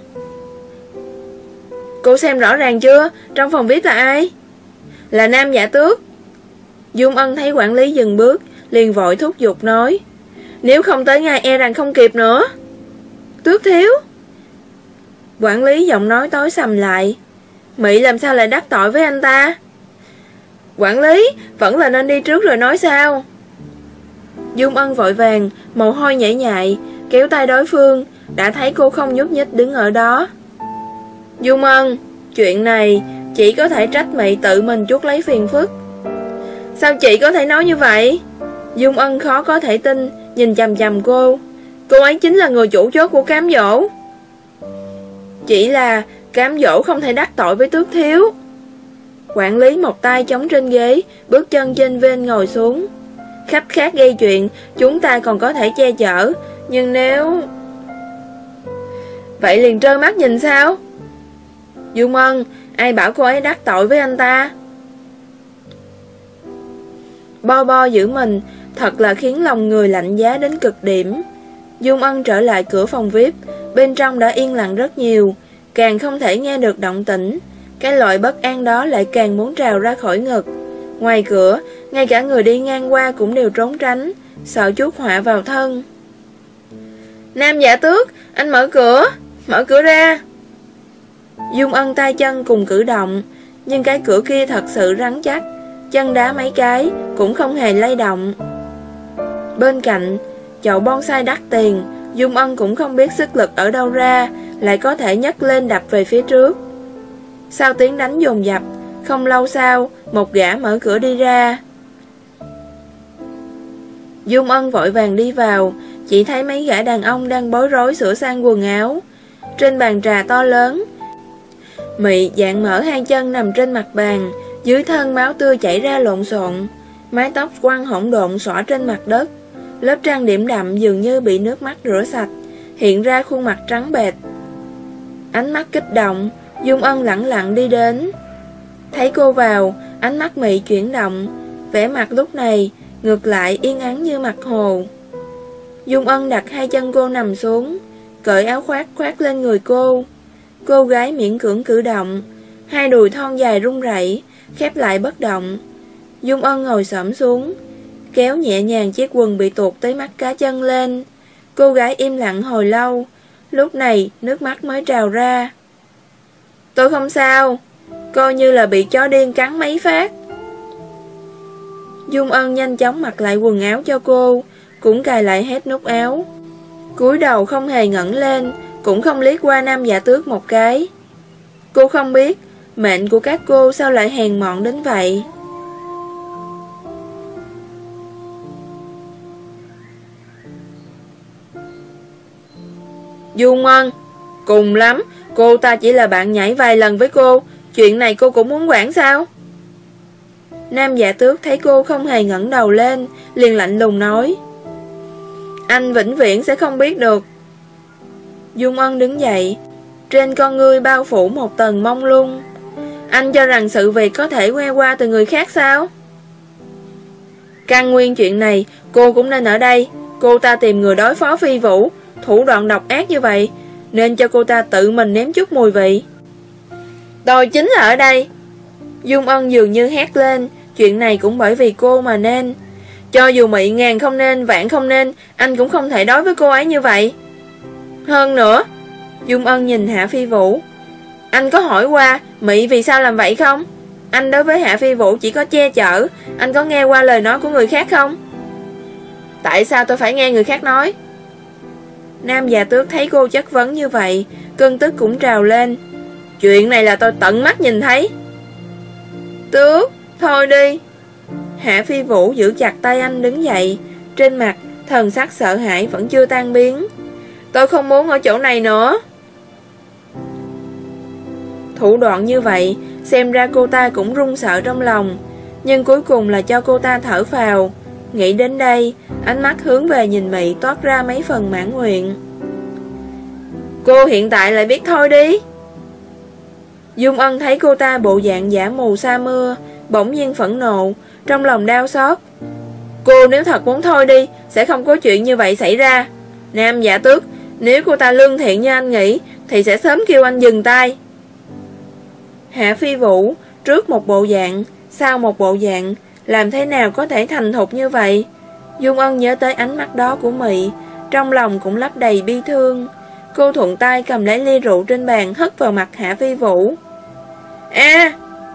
Speaker 1: Cô xem rõ ràng chưa? Trong phòng vi ai pi là ai? Là Nam Dạ Tước. Dung Ân thấy quản lý dừng bước, liền vội thúc giục nói. Nếu không tới ngay e rằng không kịp nữa. Tước thiếu. Quản lý giọng nói tối sầm lại. Mị làm sao lại đắc tội với anh ta? Quản lý, vẫn là nên đi trước rồi nói sao? Dung Ân vội vàng, mồ hôi nhễ nhại, kéo tay đối phương, đã thấy cô không nhúc nhích đứng ở đó. Dung Ân, chuyện này chỉ có thể trách Mị tự mình chuốc lấy phiền phức. Sao chị có thể nói như vậy? Dung Ân khó có thể tin, nhìn chằm chằm cô. Cô ấy chính là người chủ chốt của cám dỗ. Chỉ là cám dỗ không thể đắc tội với Tước thiếu. Quản lý một tay chống trên ghế, bước chân trên ven ngồi xuống. Khách khác gây chuyện, chúng ta còn có thể che chở, nhưng nếu... Vậy liền trơ mắt nhìn sao? Dung Ân, ai bảo cô ấy đắc tội với anh ta? Bo bo giữ mình, thật là khiến lòng người lạnh giá đến cực điểm. Dung Ân trở lại cửa phòng vi ai pi, bên trong đã yên lặng rất nhiều, càng không thể nghe được động tĩnh. Cái loại bất an đó lại càng muốn trào ra khỏi ngực. Ngoài cửa, ngay cả người đi ngang qua cũng đều trốn tránh, sợ chuốc họa vào thân. Nam Dạ Tước, anh mở cửa, mở cửa ra. Dung Ân tay chân cùng cử động, nhưng cái cửa kia thật sự rắn chắc, chân đá mấy cái cũng không hề lay động. Bên cạnh, chậu bonsai đắt tiền, Dung Ân cũng không biết sức lực ở đâu ra, lại có thể nhấc lên đập về phía trước. Sau tiếng đánh dồn dập, không lâu sau, một gã mở cửa đi ra. Dung Ân vội vàng đi vào, chỉ thấy mấy gã đàn ông đang bối rối sửa sang quần áo. Trên bàn trà to lớn, Mị dạng mở hai chân nằm trên mặt bàn, dưới thân máu tươi chảy ra lộn xộn, mái tóc quăng hỗn độn xõa trên mặt đất. Lớp trang điểm đậm dường như bị nước mắt rửa sạch, hiện ra khuôn mặt trắng bệch. Ánh mắt kích động, Dung Ân lẳng lặng đi đến. Thấy cô vào, ánh mắt Mị chuyển động, vẻ mặt lúc này ngược lại yên ắng như mặt hồ. Dung Ân đặt hai chân cô nằm xuống, cởi áo khoác khoác lên người cô. Cô gái miễn cưỡng cử động, hai đùi thon dài run rẩy, khép lại bất động. Dung Ân ngồi xổm xuống, kéo nhẹ nhàng chiếc quần bị tuột tới mắt cá chân lên. Cô gái im lặng hồi lâu, lúc này nước mắt mới trào ra. Tôi không sao, coi như là bị chó điên cắn mấy phát. Dung Ân nhanh chóng mặc lại quần áo cho cô, cũng cài lại hết nút áo. Cúi đầu không hề ngẩng lên, cũng không liếc qua Nam Dạ Tước một cái. Cô không biết mệnh của các cô sao lại hèn mọn đến vậy. Dung Ân, cùng lắm cô ta chỉ là bạn nhảy vài lần với cô, chuyện này cô cũng muốn quản sao? Nam Dạ Tước thấy cô không hề ngẩng đầu lên, liền lạnh lùng nói. Anh vĩnh viễn sẽ không biết được. Dung Ân đứng dậy, trên con ngươi bao phủ một tầng mông lung. Anh cho rằng sự việc có thể que qua từ người khác sao? Căn nguyên chuyện này cô cũng nên ở đây. Cô ta tìm người đối phó Phi Vũ, thủ đoạn độc ác như vậy, nên cho cô ta tự mình nếm chút mùi vị. Tôi chính là ở đây. Dung Ân dường như hét lên, chuyện này cũng bởi vì cô mà nên. Cho dù Mị ngàn không nên, vạn không nên, anh cũng không thể đối với cô ấy như vậy. Hơn nữa, Dung Ân nhìn Hạ Phi Vũ. Anh có hỏi qua Mị vì sao làm vậy không? Anh đối với Hạ Phi Vũ chỉ có che chở. Anh có nghe qua lời nói của người khác không? Tại sao tôi phải nghe người khác nói? Nam Dạ Tước thấy cô chất vấn như vậy, cơn tức cũng trào lên. Chuyện này là tôi tận mắt nhìn thấy. Tước, thôi đi. Hạ Phi Vũ giữ chặt tay anh đứng dậy, trên mặt thần sắc sợ hãi vẫn chưa tan biến. Tôi không muốn ở chỗ này nữa. Thủ đoạn như vậy, xem ra cô ta cũng run sợ trong lòng, nhưng cuối cùng là cho cô ta thở phào. Nghĩ đến đây, ánh mắt hướng về nhìn Mị toát ra mấy phần mãn nguyện. Cô hiện tại lại biết thôi đi. Dung Ân thấy cô ta bộ dạng giả mù sa mưa, bỗng nhiên phẫn nộ, trong lòng đau xót. Cô nếu thật muốn thôi đi, sẽ không có chuyện như vậy xảy ra. Nam Dạ Tước, nếu cô ta lương thiện như anh nghĩ, thì sẽ sớm kêu anh dừng tay. Hạ Phi Vũ, trước một bộ dạng, sau một bộ dạng, làm thế nào có thể thành thục như vậy? Dung Ân nhớ tới ánh mắt đó của Mị, trong lòng cũng lấp đầy bi thương. Cô thuận tay cầm lấy ly rượu trên bàn hất vào mặt Hạ Phi Vũ. A! À!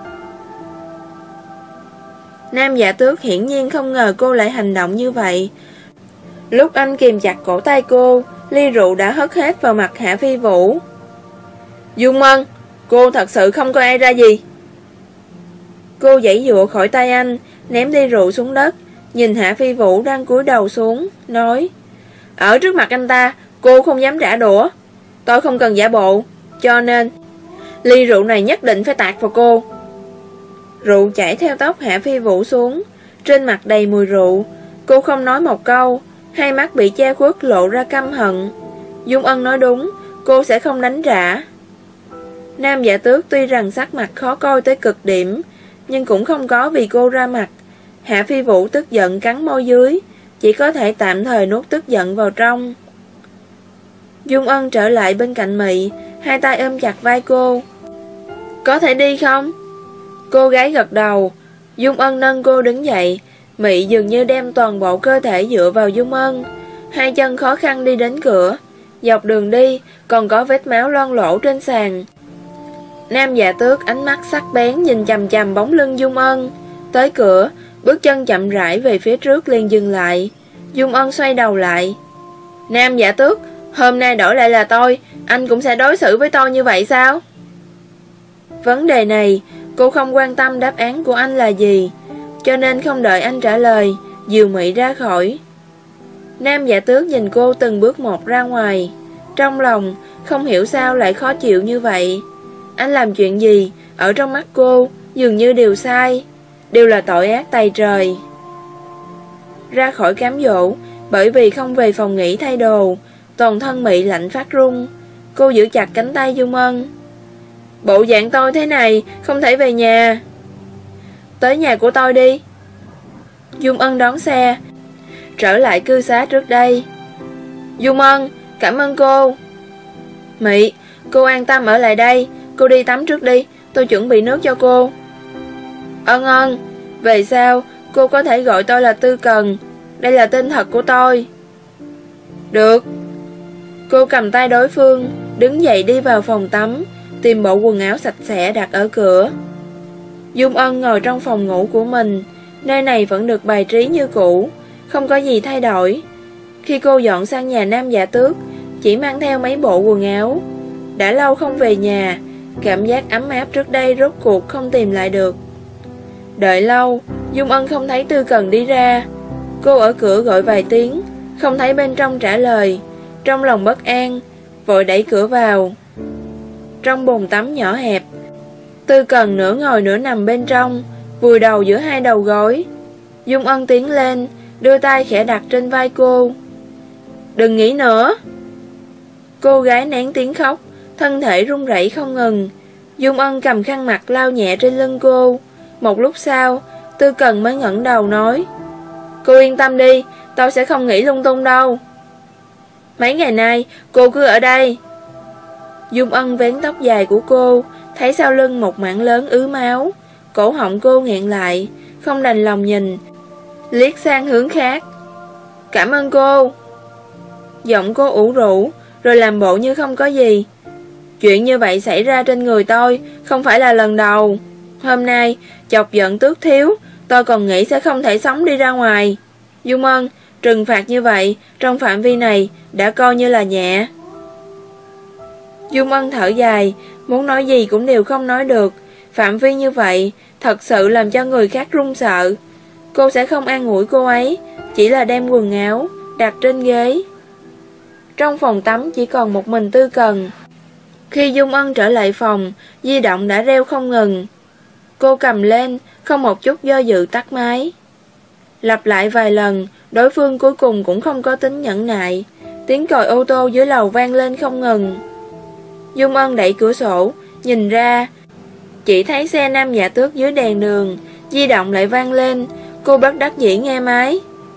Speaker 1: Nam Dạ Tước hiển nhiên không ngờ cô lại hành động như vậy. Lúc anh kìm chặt cổ tay cô, ly rượu đã hất hết vào mặt Hạ Phi Vũ. Dung Ân, cô thật sự không có ai ra gì. Cô giãy giụa khỏi tay anh, ném ly rượu xuống đất, nhìn Hạ Phi Vũ đang cúi đầu xuống, nói. Ở trước mặt anh ta, cô không dám trả đũa. Tôi không cần giả bộ, cho nên ly rượu này nhất định phải tạt vào cô. Rượu chảy theo tóc Hạ Phi Vũ xuống, trên mặt đầy mùi rượu. Cô không nói một câu, hai mắt bị che khuất lộ ra căm hận. Dung Ân nói đúng, cô sẽ không đánh trả. Nam Dạ Tước tuy rằng sắc mặt khó coi tới cực điểm, nhưng cũng không có vì cô ra mặt. Hạ Phi Vũ tức giận cắn môi dưới, chỉ có thể tạm thời nuốt tức giận vào trong. Dung Ân trở lại bên cạnh Mị, hai tay ôm chặt vai cô. Có thể đi không? Cô gái gật đầu. Dung Ân nâng cô đứng dậy. Mị dường như đem toàn bộ cơ thể dựa vào Dung Ân, hai chân khó khăn đi đến cửa. Dọc đường đi còn có vết máu loang lổ trên sàn. Nam Dạ Tước ánh mắt sắc bén nhìn chằm chằm bóng lưng Dung Ân. Tới cửa, bước chân chậm rãi về phía trước liền dừng lại. Dung Ân xoay đầu lại. Nam Dạ Tước, hôm nay đổi lại là tôi, anh cũng sẽ đối xử với tôi như vậy sao? Vấn đề này, cô không quan tâm đáp án của anh là gì, cho nên không đợi anh trả lời, dìu Mị ra khỏi. Nam Dạ Tước nhìn cô từng bước một ra ngoài. Trong lòng, không hiểu sao lại khó chịu như vậy. Anh làm chuyện gì, ở trong mắt cô, dường như đều sai, đều là tội ác tày trời. Ra khỏi cám dỗ, bởi vì không về phòng nghỉ thay đồ, toàn thân Mị lạnh phát run. Cô giữ chặt cánh tay Dung Ân. Bộ dạng tôi thế này, không thể về nhà. Tới nhà của tôi đi. Dung Ân đón xe, trở lại cư xá trước đây. Dung Ân, cảm ơn cô. Mị, cô an tâm ở lại đây, cô đi tắm trước đi, tôi chuẩn bị nước cho cô. Ân Ân, về sau cô có thể gọi tôi là Tư Cần, đây là tên thật của tôi. Được. Cô cầm tay đối phương, đứng dậy đi vào phòng tắm, tìm bộ quần áo sạch sẽ đặt ở cửa. Dung Ân ngồi trong phòng ngủ của mình, nơi này vẫn được bài trí như cũ, không có gì thay đổi. Khi cô dọn sang nhà Nam Dạ Tước, chỉ mang theo mấy bộ quần áo. Đã lâu không về nhà, cảm giác ấm áp trước đây rốt cuộc không tìm lại được. Đợi lâu, Dung Ân không thấy Tư Cần đi ra. Cô ở cửa gọi vài tiếng, không thấy bên trong trả lời. Trong lòng bất an, vội đẩy cửa vào. Trong bồn tắm nhỏ hẹp, Tư Cần nửa ngồi nửa nằm bên trong, vùi đầu giữa hai đầu gối. Dung Ân tiến lên, đưa tay khẽ đặt trên vai cô. Đừng nghĩ nữa. Cô gái nén tiếng khóc, thân thể run rẩy không ngừng. Dung Ân cầm khăn mặt lau nhẹ trên lưng cô. Một lúc sau, Tư Cần mới ngẩng đầu nói, cô yên tâm đi, tôi sẽ không nghĩ lung tung đâu. Mấy ngày nay, cô cứ ở đây. Dung Ân vén tóc dài của cô, thấy sau lưng một mảng lớn ứ máu. Cổ họng cô nghẹn lại, không đành lòng nhìn, liếc sang hướng khác. Cảm ơn cô. Giọng cô ủ rũ, rồi làm bộ như không có gì. Chuyện như vậy xảy ra trên người tôi, không phải là lần đầu. Hôm nay, chọc giận Tước thiếu, tôi còn nghĩ sẽ không thể sống đi ra ngoài. Dung Ân, trừng phạt như vậy, trong phạm vi này, đã coi như là nhẹ. Dung Ân thở dài, muốn nói gì cũng đều không nói được. Phạm vi như vậy, thật sự làm cho người khác run sợ. Cô sẽ không an ủi cô ấy, chỉ là đem quần áo đặt trên ghế. Trong phòng tắm chỉ còn một mình Tư Cần. Khi Dung Ân trở lại phòng, di động đã reo không ngừng. Cô cầm lên, không một chút do dự tắt máy. Lặp lại vài lần, đối phương cuối cùng cũng không có tính nhẫn nại. Tiếng còi ô tô dưới lầu vang lên không ngừng. Dung Ân đẩy cửa sổ, nhìn ra, chỉ thấy xe Nam Dạ Tước dưới đèn đường. Di động lại vang lên, cô bất đắc dĩ nghe máy.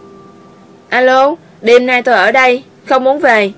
Speaker 1: Alo, đêm nay tôi ở đây, không muốn về.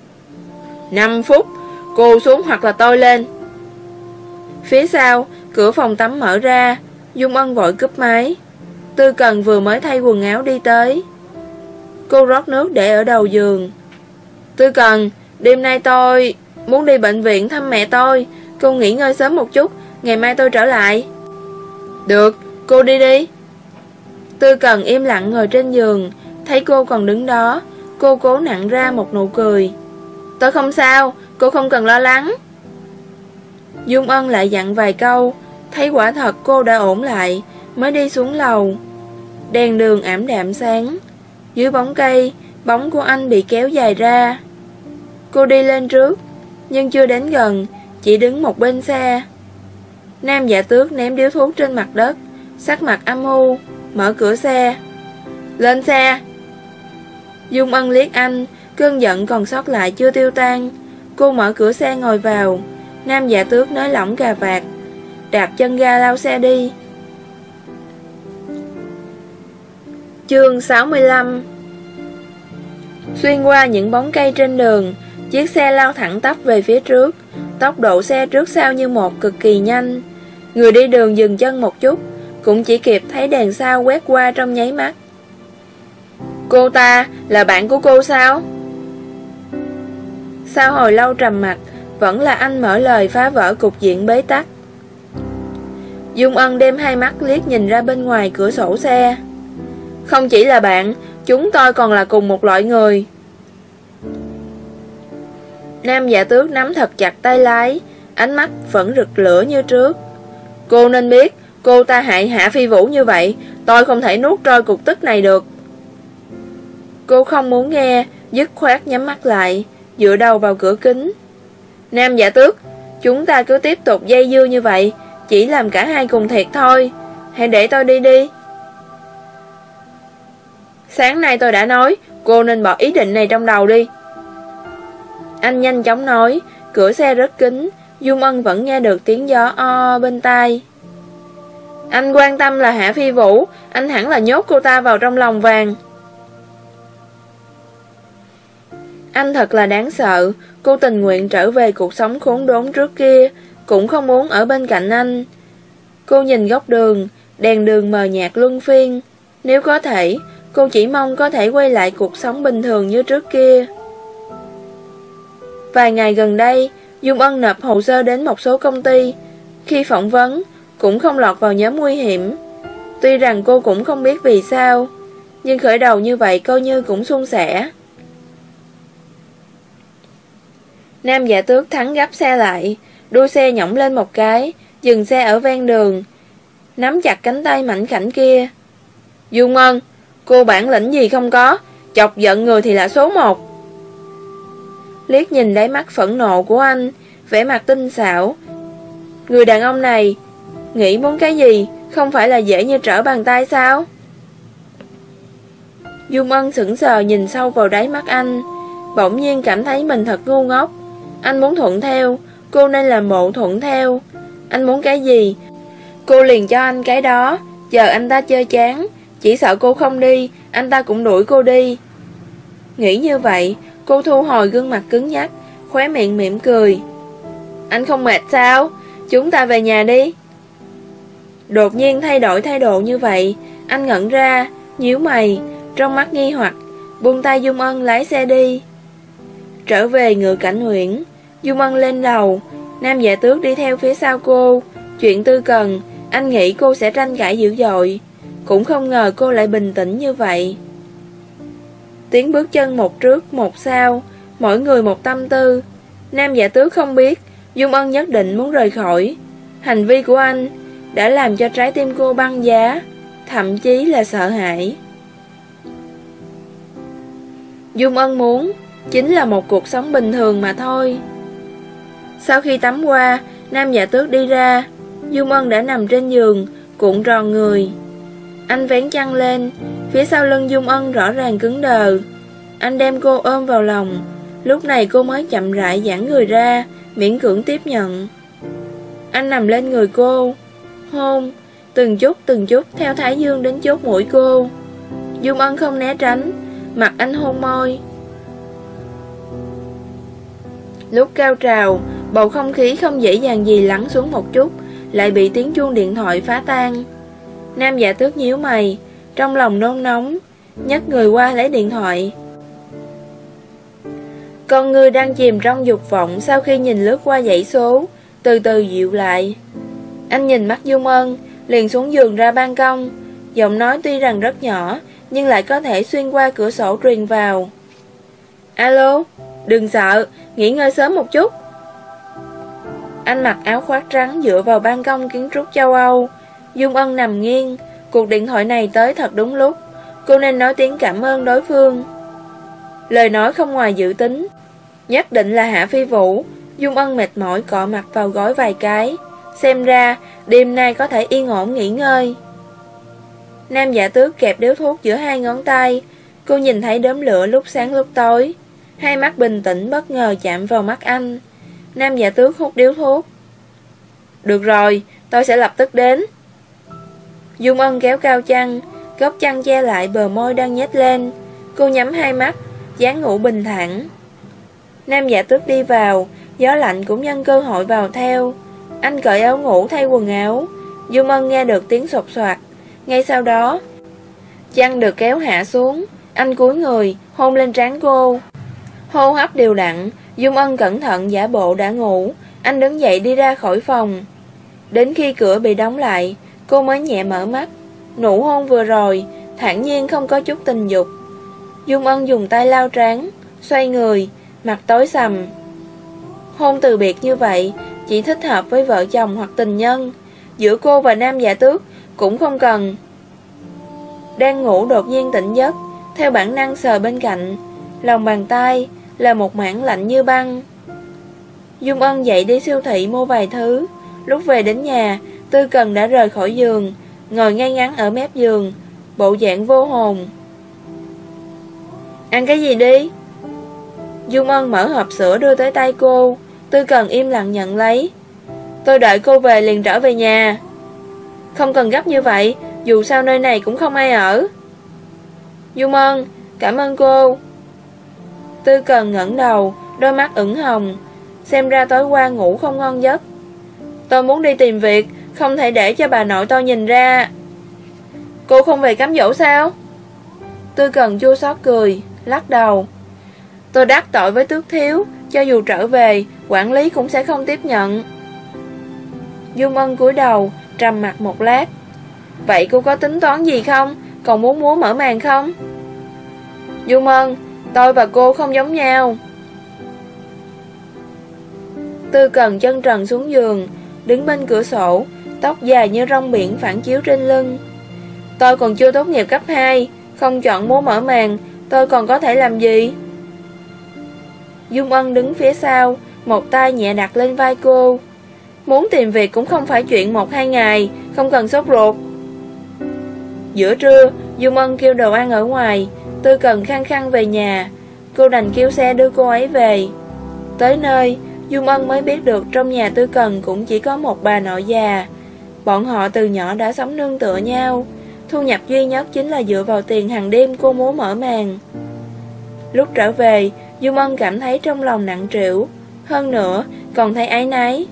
Speaker 1: Năm phút, cô xuống hoặc là tôi lên. Phía sau, cửa phòng tắm mở ra. Dung Ân vội cúp máy. Tư Cần vừa mới thay quần áo đi tới. Cô rót nước để ở đầu giường. Tư Cần, đêm nay tôi muốn đi bệnh viện thăm mẹ tôi. Cô nghỉ ngơi sớm một chút, ngày mai tôi trở lại. Được, cô đi đi. Tư Cần im lặng ngồi trên giường. Thấy cô còn đứng đó, cô cố nặn ra một nụ cười. Tôi không sao, cô không cần lo lắng. Dung Ân lại dặn vài câu. Thấy quả thật cô đã ổn lại, mới đi xuống lầu. Đèn đường ảm đạm sáng. Dưới bóng cây, bóng của anh bị kéo dài ra. Cô đi lên trước, nhưng chưa đến gần, chỉ đứng một bên xe. Nam Dạ Tước ném điếu thuốc trên mặt đất, sắc mặt âm u, mở cửa xe. Lên xe. Dung Ân liếc anh, cơn giận còn sót lại chưa tiêu tan. Cô mở cửa xe ngồi vào. Nam Dạ Tước nới lỏng cà vạt, đạp chân ga lao xe đi. Chương sáu mươi lăm. Xuyên qua những bóng cây trên đường, chiếc xe lao thẳng tắp về phía trước. Tốc độ xe trước sau như một, cực kỳ nhanh. Người đi đường dừng chân một chút, cũng chỉ kịp thấy đèn sau quét qua trong nháy mắt. Cô ta là bạn của cô sao? Sau hồi lâu trầm mặc, vẫn là anh mở lời phá vỡ cục diện bế tắc. Dung Ân đem hai mắt liếc nhìn ra bên ngoài cửa sổ xe. Không chỉ là bạn, chúng tôi còn là cùng một loại người. Nam Dạ Tước nắm thật chặt tay lái, ánh mắt vẫn rực lửa như trước. Cô nên biết, cô ta hại Hạ Phi Vũ như vậy, tôi không thể nuốt trôi cục tức này được. Cô không muốn nghe, dứt khoát nhắm mắt lại, dựa đầu vào cửa kính. Nam Dạ Tước, chúng ta cứ tiếp tục dây dưa như vậy, chỉ làm cả hai cùng thiệt thôi. Hãy để tôi đi đi. Sáng nay tôi đã nói, cô nên bỏ ý định này trong đầu đi. Anh nhanh chóng nói, cửa xe rất kín, Dung Ân vẫn nghe được tiếng gió o bên tai. Anh quan tâm là Hạ Phi Vũ, anh hẳn là nhốt cô ta vào trong lòng vàng. Anh thật là đáng sợ, cô tình nguyện trở về cuộc sống khốn đốn trước kia, cũng không muốn ở bên cạnh anh. Cô nhìn góc đường, đèn đường mờ nhạt luân phiên. Nếu có thể, cô chỉ mong có thể quay lại cuộc sống bình thường như trước kia. Vài ngày gần đây, Dung Ân nộp hồ sơ đến một số công ty. Khi phỏng vấn, cũng không lọt vào nhóm nguy hiểm. Tuy rằng cô cũng không biết vì sao, nhưng khởi đầu như vậy coi như cũng suôn sẻ. Nam Dạ Tước thắng gấp xe lại, đuôi xe nhỏng lên một cái, dừng xe ở ven đường, nắm chặt cánh tay mảnh khảnh kia. Dung Ân, cô bản lĩnh gì không có, chọc giận người thì là số một. Liếc nhìn đáy mắt phẫn nộ của anh, vẻ mặt tinh xảo. Người đàn ông này, nghĩ muốn cái gì, không phải là dễ như trở bàn tay sao? Dung Ân sững sờ nhìn sâu vào đáy mắt anh, bỗng nhiên cảm thấy mình thật ngu ngốc. Anh muốn thuận theo, cô nên làm bộ thuận theo. Anh muốn cái gì, cô liền cho anh cái đó. Chờ anh ta chơi chán, chỉ sợ cô không đi, anh ta cũng đuổi cô đi. Nghĩ như vậy, cô thu hồi gương mặt cứng nhắc, khóe miệng mỉm cười. Anh không mệt sao? Chúng ta về nhà đi. Đột nhiên thay đổi thái độ như vậy, anh ngẩn ra, nhíu mày, trong mắt nghi hoặc, buông tay Dung Ân lái xe đi. Trở về Ngự Cảnh Huyện, Dung Ân lên lầu, Nam Dạ Tước đi theo phía sau cô. Chuyện tư cần, anh nghĩ cô sẽ tranh cãi dữ dội, cũng không ngờ cô lại bình tĩnh như vậy. Tiếng bước chân một trước một sau, mỗi người một tâm tư. Nam Dạ Tước không biết Dung Ân nhất định muốn rời khỏi. Hành vi của anh đã làm cho trái tim cô băng giá, thậm chí là sợ hãi. Dung Ân muốn chính là một cuộc sống bình thường mà thôi. Sau khi tắm qua, Nam Dạ Tước đi ra, Dung Ân đã nằm trên giường, cuộn tròn người. Anh vén chăn lên, phía sau lưng Dung Ân rõ ràng cứng đờ. Anh đem cô ôm vào lòng, lúc này cô mới chậm rãi giãn người ra, miễn cưỡng tiếp nhận. Anh nằm lên người cô, hôn, từng chút từng chút theo thái dương đến chốt mũi cô. Dung Ân không né tránh, mặt anh hôn môi. Lúc cao trào, bầu không khí không dễ dàng gì lắng xuống một chút, lại bị tiếng chuông điện thoại phá tan. Nam Dạ Tước nhíu mày, trong lòng nôn nóng, nhấc người qua lấy điện thoại. Con người đang chìm trong dục vọng sau khi nhìn lướt qua dãy số, từ từ dịu lại. Anh nhìn mắt Dung Ân, liền xuống giường ra ban công. Giọng nói tuy rằng rất nhỏ, nhưng lại có thể xuyên qua cửa sổ truyền vào. Alo, đừng sợ, nghỉ ngơi sớm một chút. Anh mặc áo khoác trắng dựa vào ban công kiến trúc châu Âu. Dung Ân nằm nghiêng, cuộc điện thoại này tới thật đúng lúc. Cô nên nói tiếng cảm ơn đối phương. Lời nói không ngoài dự tính, nhất định là Hạ Phi Vũ. Dung Ân mệt mỏi cọ mặt vào gối vài cái. Xem ra đêm nay có thể yên ổn nghỉ ngơi. Nam Dạ Tước kẹp điếu thuốc giữa hai ngón tay. Cô nhìn thấy đốm lửa lúc sáng lúc tối. Hai mắt bình tĩnh bất ngờ chạm vào mắt anh. Nam Dạ Tước hút điếu thuốc. Được rồi, tôi sẽ lập tức đến. Dung Ân kéo cao chăn, góc chăn che lại bờ môi đang nhếch lên. Cô nhắm hai mắt, dáng ngủ bình thản. Nam Dạ Tước đi vào, gió lạnh cũng nhân cơ hội vào theo. Anh cởi áo ngủ thay quần áo. Dung Ân nghe được tiếng sột soạt. Ngay sau đó, chăn được kéo hạ xuống. Anh cúi người, hôn lên trán cô. Hô hấp đều đặn. Dung Ân cẩn thận giả bộ đã ngủ. Anh đứng dậy đi ra khỏi phòng. Đến khi cửa bị đóng lại, cô mới nhẹ mở mắt. Nụ hôn vừa rồi thản nhiên không có chút tình dục. Dung Ân dùng tay lau trán, xoay người, mặt tối sầm. Hôn từ biệt như vậy chỉ thích hợp với vợ chồng hoặc tình nhân, giữa cô và Nam Dạ Tước cũng không cần. Đang ngủ đột nhiên tỉnh giấc, theo bản năng sờ bên cạnh, lòng bàn tay là một mảng lạnh như băng. Dung Ân dậy đi siêu thị mua vài thứ. Lúc về đến nhà, Tư Cần đã rời khỏi giường, ngồi ngay ngắn ở mép giường, bộ dạng vô hồn. Ăn cái gì đi? Dung Ân mở hộp sữa đưa tới tay cô. Tư Cần im lặng nhận lấy. Tôi đợi cô về liền trở về nhà. Không cần gấp như vậy, dù sao nơi này cũng không ai ở. Dung Ân, cảm ơn cô. Tư Cần ngẩng đầu, đôi mắt ửng hồng. Xem ra tối qua ngủ không ngon giấc. Tôi muốn đi tìm việc, không thể để cho bà nội tôi nhìn ra. Cô không về cám dỗ sao? Tư Cần chua xót cười, lắc đầu. Tôi đắc tội với Tước Thiếu, cho dù trở về, quản lý cũng sẽ không tiếp nhận. Dung Ân cúi đầu, trầm mặt một lát. Vậy cô có tính toán gì không? Còn muốn múa mở màn không? Dung Ân, tôi và cô không giống nhau. Tư Cần chân trần xuống giường, đứng bên cửa sổ, tóc dài như rong biển phản chiếu trên lưng. Tôi còn chưa tốt nghiệp cấp hai, không chọn múa mở màn, tôi còn có thể làm gì? Dung Ân đứng phía sau, một tay nhẹ đặt lên vai cô. Muốn tìm việc cũng không phải chuyện một hai ngày, không cần sốt ruột. Giữa trưa, Dung Ân kêu đồ ăn ở ngoài. Tư Cần khăng khăng về nhà, cô đành kêu xe đưa cô ấy về. Tới nơi, Dung Ân mới biết được trong nhà Tư Cần cũng chỉ có một bà nội già. Bọn họ từ nhỏ đã sống nương tựa nhau, thu nhập duy nhất chính là dựa vào tiền hàng đêm cô múa mở màn. Lúc trở về, Dung Ân cảm thấy trong lòng nặng trĩu, hơn nữa còn thấy áy náy.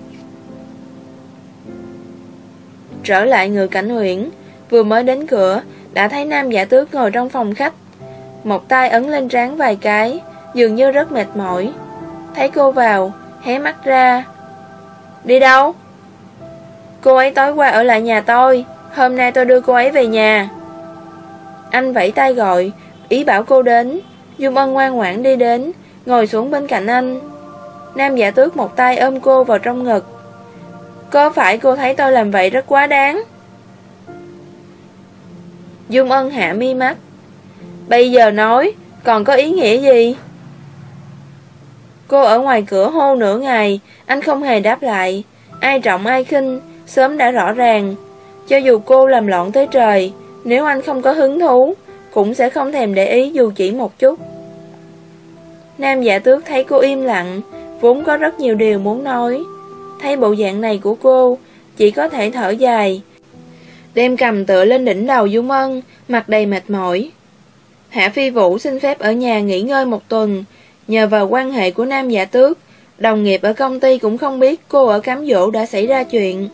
Speaker 1: Trở lại Ngự Cảnh Uyển, vừa mới đến cửa đã thấy Nam Dạ Tước ngồi trong phòng khách, một tay ấn lên trán vài cái, dường như rất mệt mỏi. Thấy cô vào, hé mắt ra. Đi đâu? Cô ấy tối qua ở lại nhà tôi, hôm nay tôi đưa cô ấy về nhà. Anh vẫy tay gọi, ý bảo cô đến. Dung Ân ngoan ngoãn đi đến, ngồi xuống bên cạnh anh. Nam Dạ Tước một tay ôm cô vào trong ngực. Có phải cô thấy tôi làm vậy rất quá đáng? Dung Ân hạ mi mắt. Bây giờ nói, còn có ý nghĩa gì? Cô ở ngoài cửa hô nửa ngày, anh không hề đáp lại. Ai trọng ai khinh, sớm đã rõ ràng. Cho dù cô làm loạn tới trời, nếu anh không có hứng thú, cũng sẽ không thèm để ý dù chỉ một chút. Nam Dạ Tước thấy cô im lặng, vốn có rất nhiều điều muốn nói. Thấy bộ dạng này của cô, chỉ có thể thở dài, đem cầm tựa lên đỉnh đầu Dung Ân, mặt đầy mệt mỏi. Hạ Phi Vũ xin phép ở nhà nghỉ ngơi một tuần. Nhờ vào quan hệ của Nam Dạ Tước, đồng nghiệp ở công ty cũng không biết cô ở cám dỗ đã xảy ra chuyện.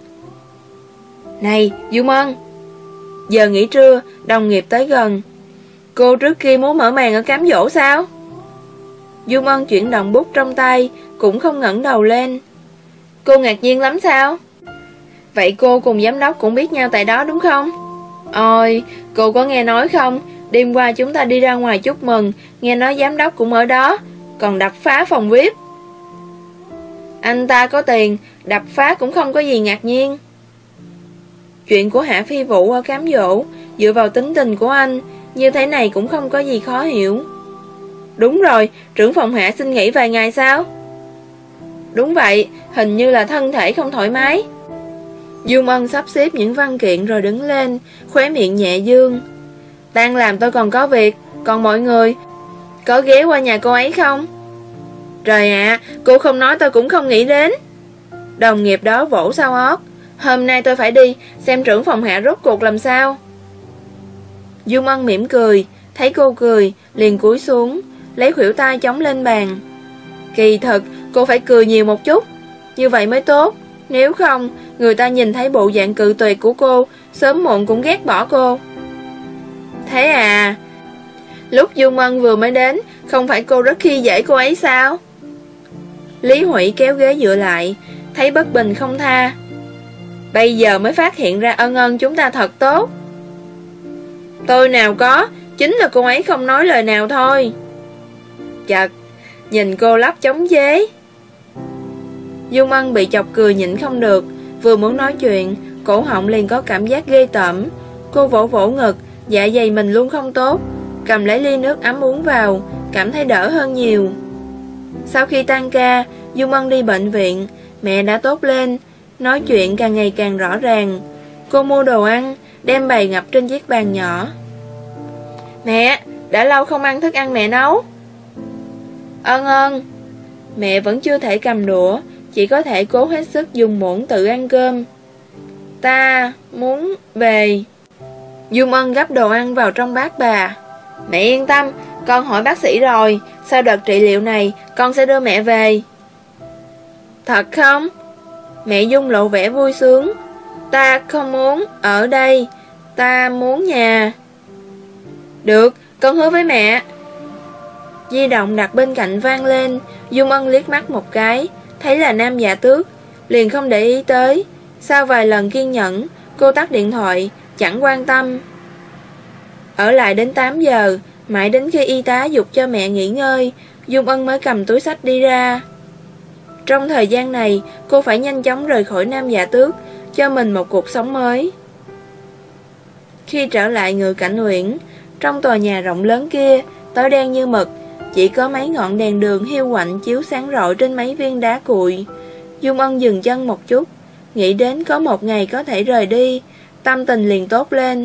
Speaker 1: Này, Dung Ân! Giờ nghỉ trưa, đồng nghiệp tới gần. Cô trước kia muốn mở màn ở cám dỗ sao? Dung Ân chuyển động bút trong tay, cũng không ngẩng đầu lên. Cô ngạc nhiên lắm sao? Vậy cô cùng giám đốc cũng biết nhau tại đó đúng không? Ôi, cô có nghe nói không? Đêm qua chúng ta đi ra ngoài chúc mừng, nghe nói giám đốc cũng ở đó, còn đập phá phòng vi ai pi. Anh ta có tiền, đập phá cũng không có gì ngạc nhiên. Chuyện của Hạ Phi Vũ ở cám dỗ, dựa vào tính tình của anh, như thế này cũng không có gì khó hiểu. Đúng rồi, trưởng phòng Hạ xin nghỉ vài ngày sao? Đúng vậy, hình như là thân thể không thoải mái. Dung Ân sắp xếp những văn kiện rồi đứng lên, khóe miệng nhẹ dương. Đang làm tôi còn có việc, còn mọi người có ghé qua nhà cô ấy không? Trời ạ, cô không nói tôi cũng không nghĩ đến. Đồng nghiệp đó vỗ sau ót. Hôm nay tôi phải đi, xem trưởng phòng Hạ rốt cuộc làm sao. Dung Ân mỉm cười, thấy cô cười, liền cúi xuống, lấy khuỷu tay chống lên bàn. Kỳ thật, cô phải cười nhiều một chút, như vậy mới tốt. Nếu không, người ta nhìn thấy bộ dạng cự tuyệt của cô, sớm muộn cũng ghét bỏ cô. Thế à? Lúc Dung Ân vừa mới đến, không phải cô rất khi dễ cô ấy sao? Lý Huệ kéo ghế dựa lại, thấy bất bình không tha. Bây giờ mới phát hiện ra Ân Ân chúng ta thật tốt. Tôi nào có, chính là cô ấy không nói lời nào thôi. Chật, nhìn cô lắp chống chế. Dung Ân bị chọc cười nhịn không được, vừa muốn nói chuyện, cổ họng liền có cảm giác ghê tởm. Cô vỗ vỗ ngực, dạ dày mình luôn không tốt, cầm lấy ly nước ấm uống vào, cảm thấy đỡ hơn nhiều. Sau khi tan ca, Dung Ân đi bệnh viện, mẹ đã tốt lên, nói chuyện càng ngày càng rõ ràng. Cô mua đồ ăn, đem bày ngập trên chiếc bàn nhỏ. Mẹ, đã lâu không ăn thức ăn mẹ nấu. Ân Ân. Mẹ vẫn chưa thể cầm đũa, chỉ có thể cố hết sức dùng muỗng tự ăn cơm. Ta muốn về. Dung Ân gắp đồ ăn vào trong bát bà. Mẹ yên tâm, con hỏi bác sĩ rồi, sau đợt trị liệu này con sẽ đưa mẹ về. Thật không? Mẹ Dung lộ vẻ vui sướng. Ta không muốn ở đây, ta muốn nhà. Được, con hứa với mẹ. Di động đặt bên cạnh vang lên. Dung Ân liếc mắt một cái, thấy là Nam Dạ Tước, liền không để ý tới. Sau vài lần kiên nhẫn, cô tắt điện thoại, chẳng quan tâm. Ở lại đến tám giờ, mãi đến khi y tá dục cho mẹ nghỉ ngơi, Dung Ân mới cầm túi xách đi ra. Trong thời gian này, cô phải nhanh chóng rời khỏi Nam Dạ Tước, cho mình một cuộc sống mới. Khi trở lại Ngự Cảnh Uyển, trong tòa nhà rộng lớn kia, tối đen như mực, chỉ có mấy ngọn đèn đường hiu quạnh chiếu sáng rọi trên mấy viên đá cuội. Dung Ân dừng chân một chút, nghĩ đến có một ngày có thể rời đi, tâm tình liền tốt lên.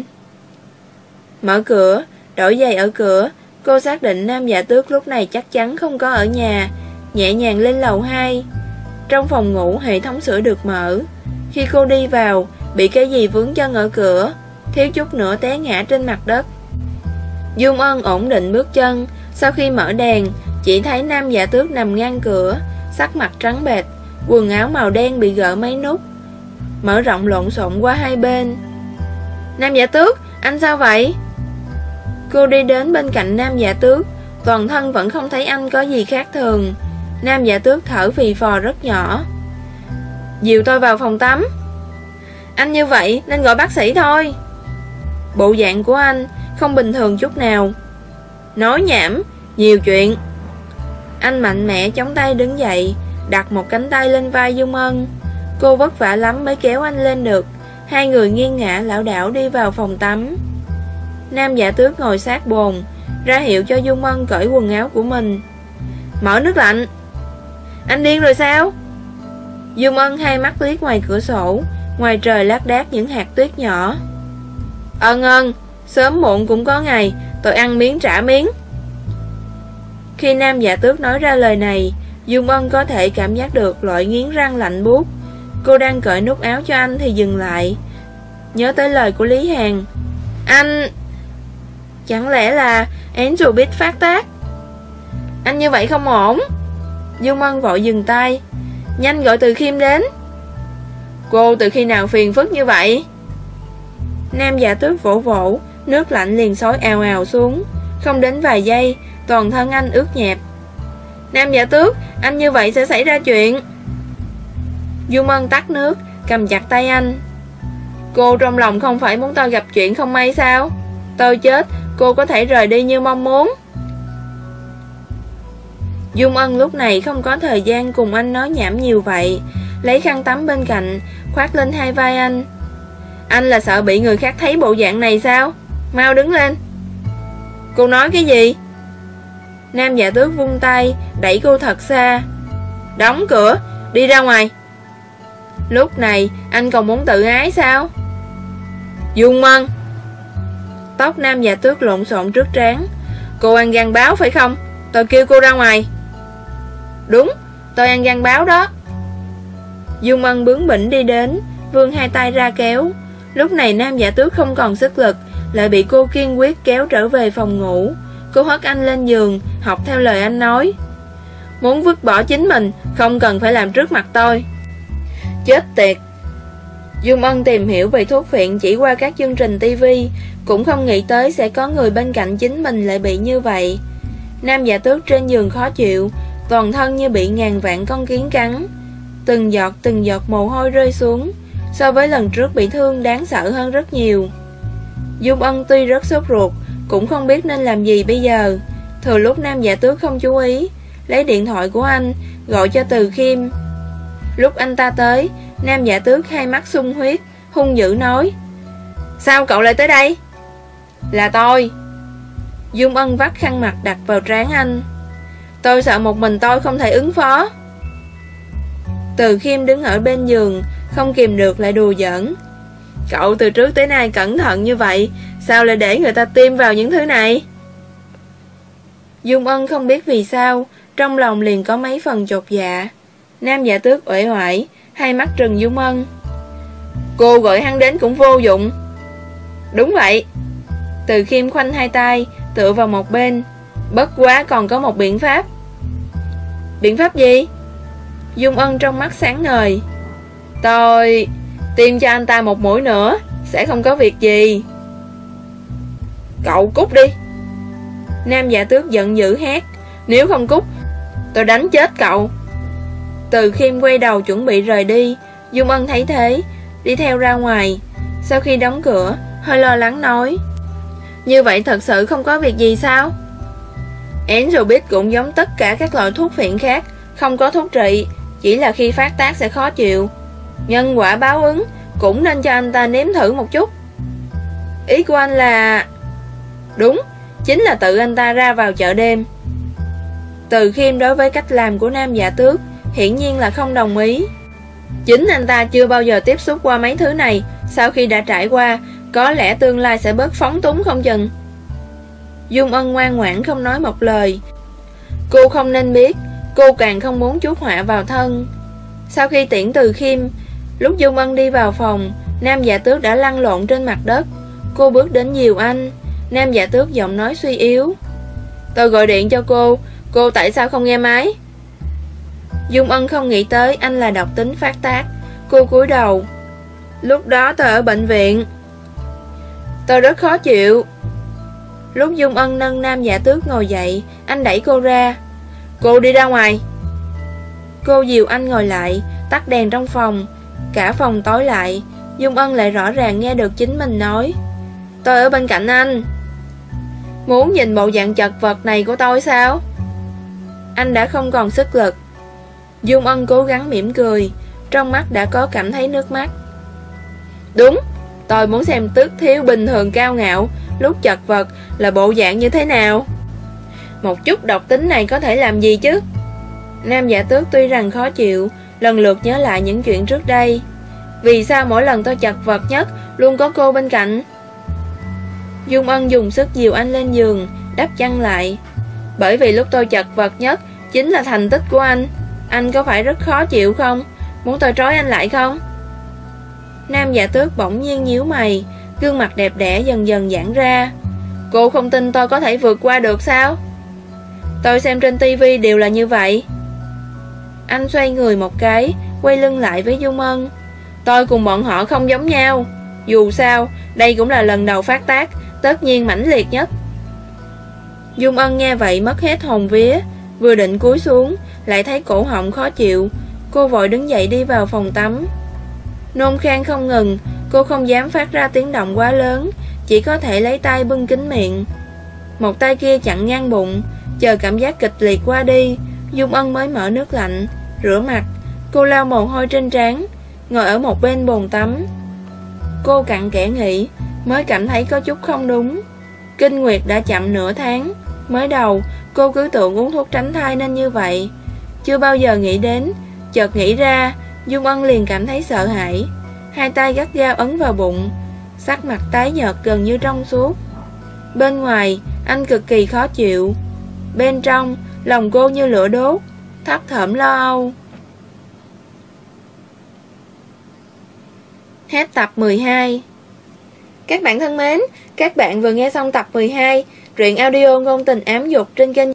Speaker 1: Mở cửa, đổi giày ở cửa, cô xác định Nam Dạ Tước lúc này chắc chắn không có ở nhà, nhẹ nhàng lên lầu hai. Trong phòng ngủ hệ thống sưởi được mở. Khi cô đi vào, bị cái gì vướng chân ở cửa, thiếu chút nữa té ngã trên mặt đất. Dung Ân ổn định bước chân, sau khi mở đèn, chỉ thấy Nam Dạ Tước nằm ngang cửa, sắc mặt trắng bệch, quần áo màu đen bị gỡ mấy nút, mở rộng lộn xộn qua hai bên. Nam Dạ Tước, anh sao vậy? Cô đi đến bên cạnh Nam Dạ Tước, toàn thân vẫn không thấy anh có gì khác thường. Nam Dạ Tước thở phì phò rất nhỏ. Dìu tôi vào phòng tắm. Anh như vậy nên gọi bác sĩ thôi. Bộ dạng của anh không bình thường chút nào. Nói nhảm, nhiều chuyện. Anh mạnh mẽ chống tay đứng dậy, đặt một cánh tay lên vai Dung Ân. Cô vất vả lắm mới kéo anh lên được. Hai người nghiêng ngả lảo đảo đi vào phòng tắm. Nam Dạ Tước ngồi sát bồn, ra hiệu cho Dung Ân cởi quần áo của mình. Mở nước lạnh. Anh điên rồi sao? Dung Ân hai mắt liếc ngoài cửa sổ, ngoài trời lác đác những hạt tuyết nhỏ. Ân Ân, sớm muộn cũng có ngày tôi ăn miếng trả miếng. Khi Nam Dạ Tước nói ra lời này, Dung Ân có thể cảm giác được loại nghiến răng lạnh buốt. Cô đang cởi nút áo cho anh thì dừng lại, nhớ tới lời của Lý Hàn. Anh... Chẳng lẽ là Angel biết phát tác? Anh như vậy không ổn. Dung Ân vội dừng tay. Nhanh gọi Từ Khiêm đến. Cô từ khi nào phiền phức như vậy? Nam Dạ Tước vỗ vỗ, nước lạnh liền xối ào ào xuống. Không đến vài giây, toàn thân anh ướt nhẹp. Nam Dạ Tước, anh như vậy sẽ xảy ra chuyện. Dung Ân tắt nước, cầm chặt tay anh. Cô trong lòng không phải muốn tôi gặp chuyện không may sao? Tôi chết, cô có thể rời đi như mong muốn. Dung Ân lúc này không có thời gian cùng anh nói nhảm nhiều vậy, lấy khăn tắm bên cạnh, khoác lên hai vai anh. Anh là sợ bị người khác thấy bộ dạng này sao? Mau đứng lên. Cô nói cái gì? Nam Dạ Tước vung tay, đẩy cô thật xa. Đóng cửa, đi ra ngoài. Lúc này anh còn muốn tự ái sao? Dung Ân. Tóc Nam Dạ Tước lộn xộn trước trán. Cô ăn gan báo phải không? Tôi kêu cô ra ngoài. Đúng, tôi ăn gan báo đó. Dung Ân bướng bỉnh đi đến, vươn hai tay ra kéo. Lúc này Nam Dạ Tước không còn sức lực, lại bị cô kiên quyết kéo trở về phòng ngủ. Cô hất anh lên giường, học theo lời anh nói. Muốn vứt bỏ chính mình, không cần phải làm trước mặt tôi. Chết tiệt. Dung Ân tìm hiểu về thuốc phiện chỉ qua các chương trình tivi, cũng không nghĩ tới sẽ có người bên cạnh chính mình lại bị như vậy. Nam Dạ Tước trên giường khó chịu, toàn thân như bị ngàn vạn con kiến cắn. Từng giọt từng giọt mồ hôi rơi xuống, so với lần trước bị thương đáng sợ hơn rất nhiều. Dung Ân tuy rất sốt ruột, cũng không biết nên làm gì bây giờ. Thừa lúc Nam Dạ Tước không chú ý, lấy điện thoại của anh, gọi cho Từ Khiêm. Lúc anh ta tới, Nam Dạ Tước hai mắt sung huyết, hung dữ nói: Sao cậu lại tới đây? Là tôi. Dung Ân vắt khăn mặt đặt vào trán anh. Tôi sợ một mình tôi không thể ứng phó. Từ Khiêm đứng ở bên giường, không kìm được lại đùa giỡn: Cậu từ trước tới nay cẩn thận như vậy, sao lại để người ta tiêm vào những thứ này? Dung Ân không biết vì sao, trong lòng liền có mấy phần chột dạ. Nam Dạ Tước uể oải, hai mắt trừng Dung Ân: Cô gọi hắn đến cũng vô dụng. Đúng vậy. Từ Khiêm khoanh hai tay, tựa vào một bên. Bất quá còn có một biện pháp. Biện pháp gì? Dung Ân trong mắt sáng ngời. Tôi tiêm cho anh ta một mũi nữa, sẽ không có việc gì. Cậu cút đi. Nam Dạ Tước giận dữ hét: Nếu không cút, tôi đánh chết cậu. Từ Khiêm quay đầu chuẩn bị rời đi. Dung Ân thấy thế, đi theo ra ngoài. Sau khi đóng cửa, hơi lo lắng nói: Như vậy thật sự không có việc gì sao? Enrobit cũng giống tất cả các loại thuốc phiện khác, không có thuốc trị, chỉ là khi phát tác sẽ khó chịu. Nhân quả báo ứng, cũng nên cho anh ta nếm thử một chút. Ý của anh là... Đúng, chính là tự anh ta ra vào chợ đêm. Từ Khiêm đối với cách làm của Nam Dạ Tước hiển nhiên là không đồng ý. Chính anh ta chưa bao giờ tiếp xúc qua mấy thứ này, sau khi đã trải qua, có lẽ tương lai sẽ bớt phóng túng không chừng. Dung Ân ngoan ngoãn không nói một lời. Cô không nên biết, cô càng không muốn chuốc họa vào thân. Sau khi tiễn Từ Khiêm, lúc Dung Ân đi vào phòng, Nam Dạ Tước đã lăn lộn trên mặt đất. Cô bước đến dìu anh. Nam Dạ Tước giọng nói suy yếu: Tôi gọi điện cho cô, cô tại sao không nghe máy? Dung Ân không nghĩ tới anh là độc tính phát tác. Cô cúi đầu: Lúc đó tôi ở bệnh viện. Tôi rất khó chịu. Lúc Dung Ân nâng Nam Dạ Tước ngồi dậy, anh đẩy cô ra: Cô đi ra ngoài. Cô dìu anh ngồi lại, tắt đèn trong phòng. Cả phòng tối lại. Dung Ân lại rõ ràng nghe được chính mình nói: Tôi ở bên cạnh anh. Muốn nhìn bộ dạng chật vật này của tôi sao? Anh đã không còn sức lực. Dung Ân cố gắng mỉm cười, trong mắt đã có cảm thấy nước mắt. Đúng, tôi muốn xem Tước thiếu bình thường cao ngạo, lúc chật vật là bộ dạng như thế nào. Một chút độc tính này có thể làm gì chứ? Nam Dạ Tước tuy rằng khó chịu, lần lượt nhớ lại những chuyện trước đây. Vì sao mỗi lần tôi chật vật nhất luôn có cô bên cạnh? Dung Ân dùng sức dìu anh lên giường, đắp chăn lại. Bởi vì lúc tôi chật vật nhất chính là thành tích của anh. Anh có phải rất khó chịu không? Muốn tôi trói anh lại không? Nam Dạ Tước bỗng nhiên nhíu mày, gương mặt đẹp đẽ dần dần giãn ra. Cô không tin tôi có thể vượt qua được sao? Tôi xem trên tivi đều là như vậy. Anh xoay người một cái, quay lưng lại với Dung Ân. Tôi cùng bọn họ không giống nhau. Dù sao, đây cũng là lần đầu phát tác, tất nhiên mãnh liệt nhất. Dung Ân nghe vậy mất hết hồn vía, vừa định cúi xuống, lại thấy cổ họng khó chịu. Cô vội đứng dậy đi vào phòng tắm. Nôn khan không ngừng, cô không dám phát ra tiếng động quá lớn, chỉ có thể lấy tay bưng kín miệng. Một tay kia chặn ngang bụng. Chờ cảm giác kịch liệt qua đi, Dung Ân mới mở nước lạnh, rửa mặt. Cô lau mồ hôi trên trán, ngồi ở một bên bồn tắm. Cô cặn kẽ nghĩ, mới cảm thấy có chút không đúng. Kinh nguyệt đã chậm nửa tháng. Mới đầu, cô cứ tưởng uống thuốc tránh thai nên như vậy, chưa bao giờ nghĩ đến. Chợt nghĩ ra, Dung Ân liền cảm thấy sợ hãi. Hai tay gắt gao ấn vào bụng, sắc mặt tái nhợt gần như trong suốt. Bên ngoài, anh cực kỳ khó chịu. Bên trong, lòng cô như lửa đốt, thấp thỏm lo âu. Hết tập mười hai. Các bạn thân mến, các bạn vừa nghe xong tập mười hai truyện audio ngôn tình ám dục trên kênh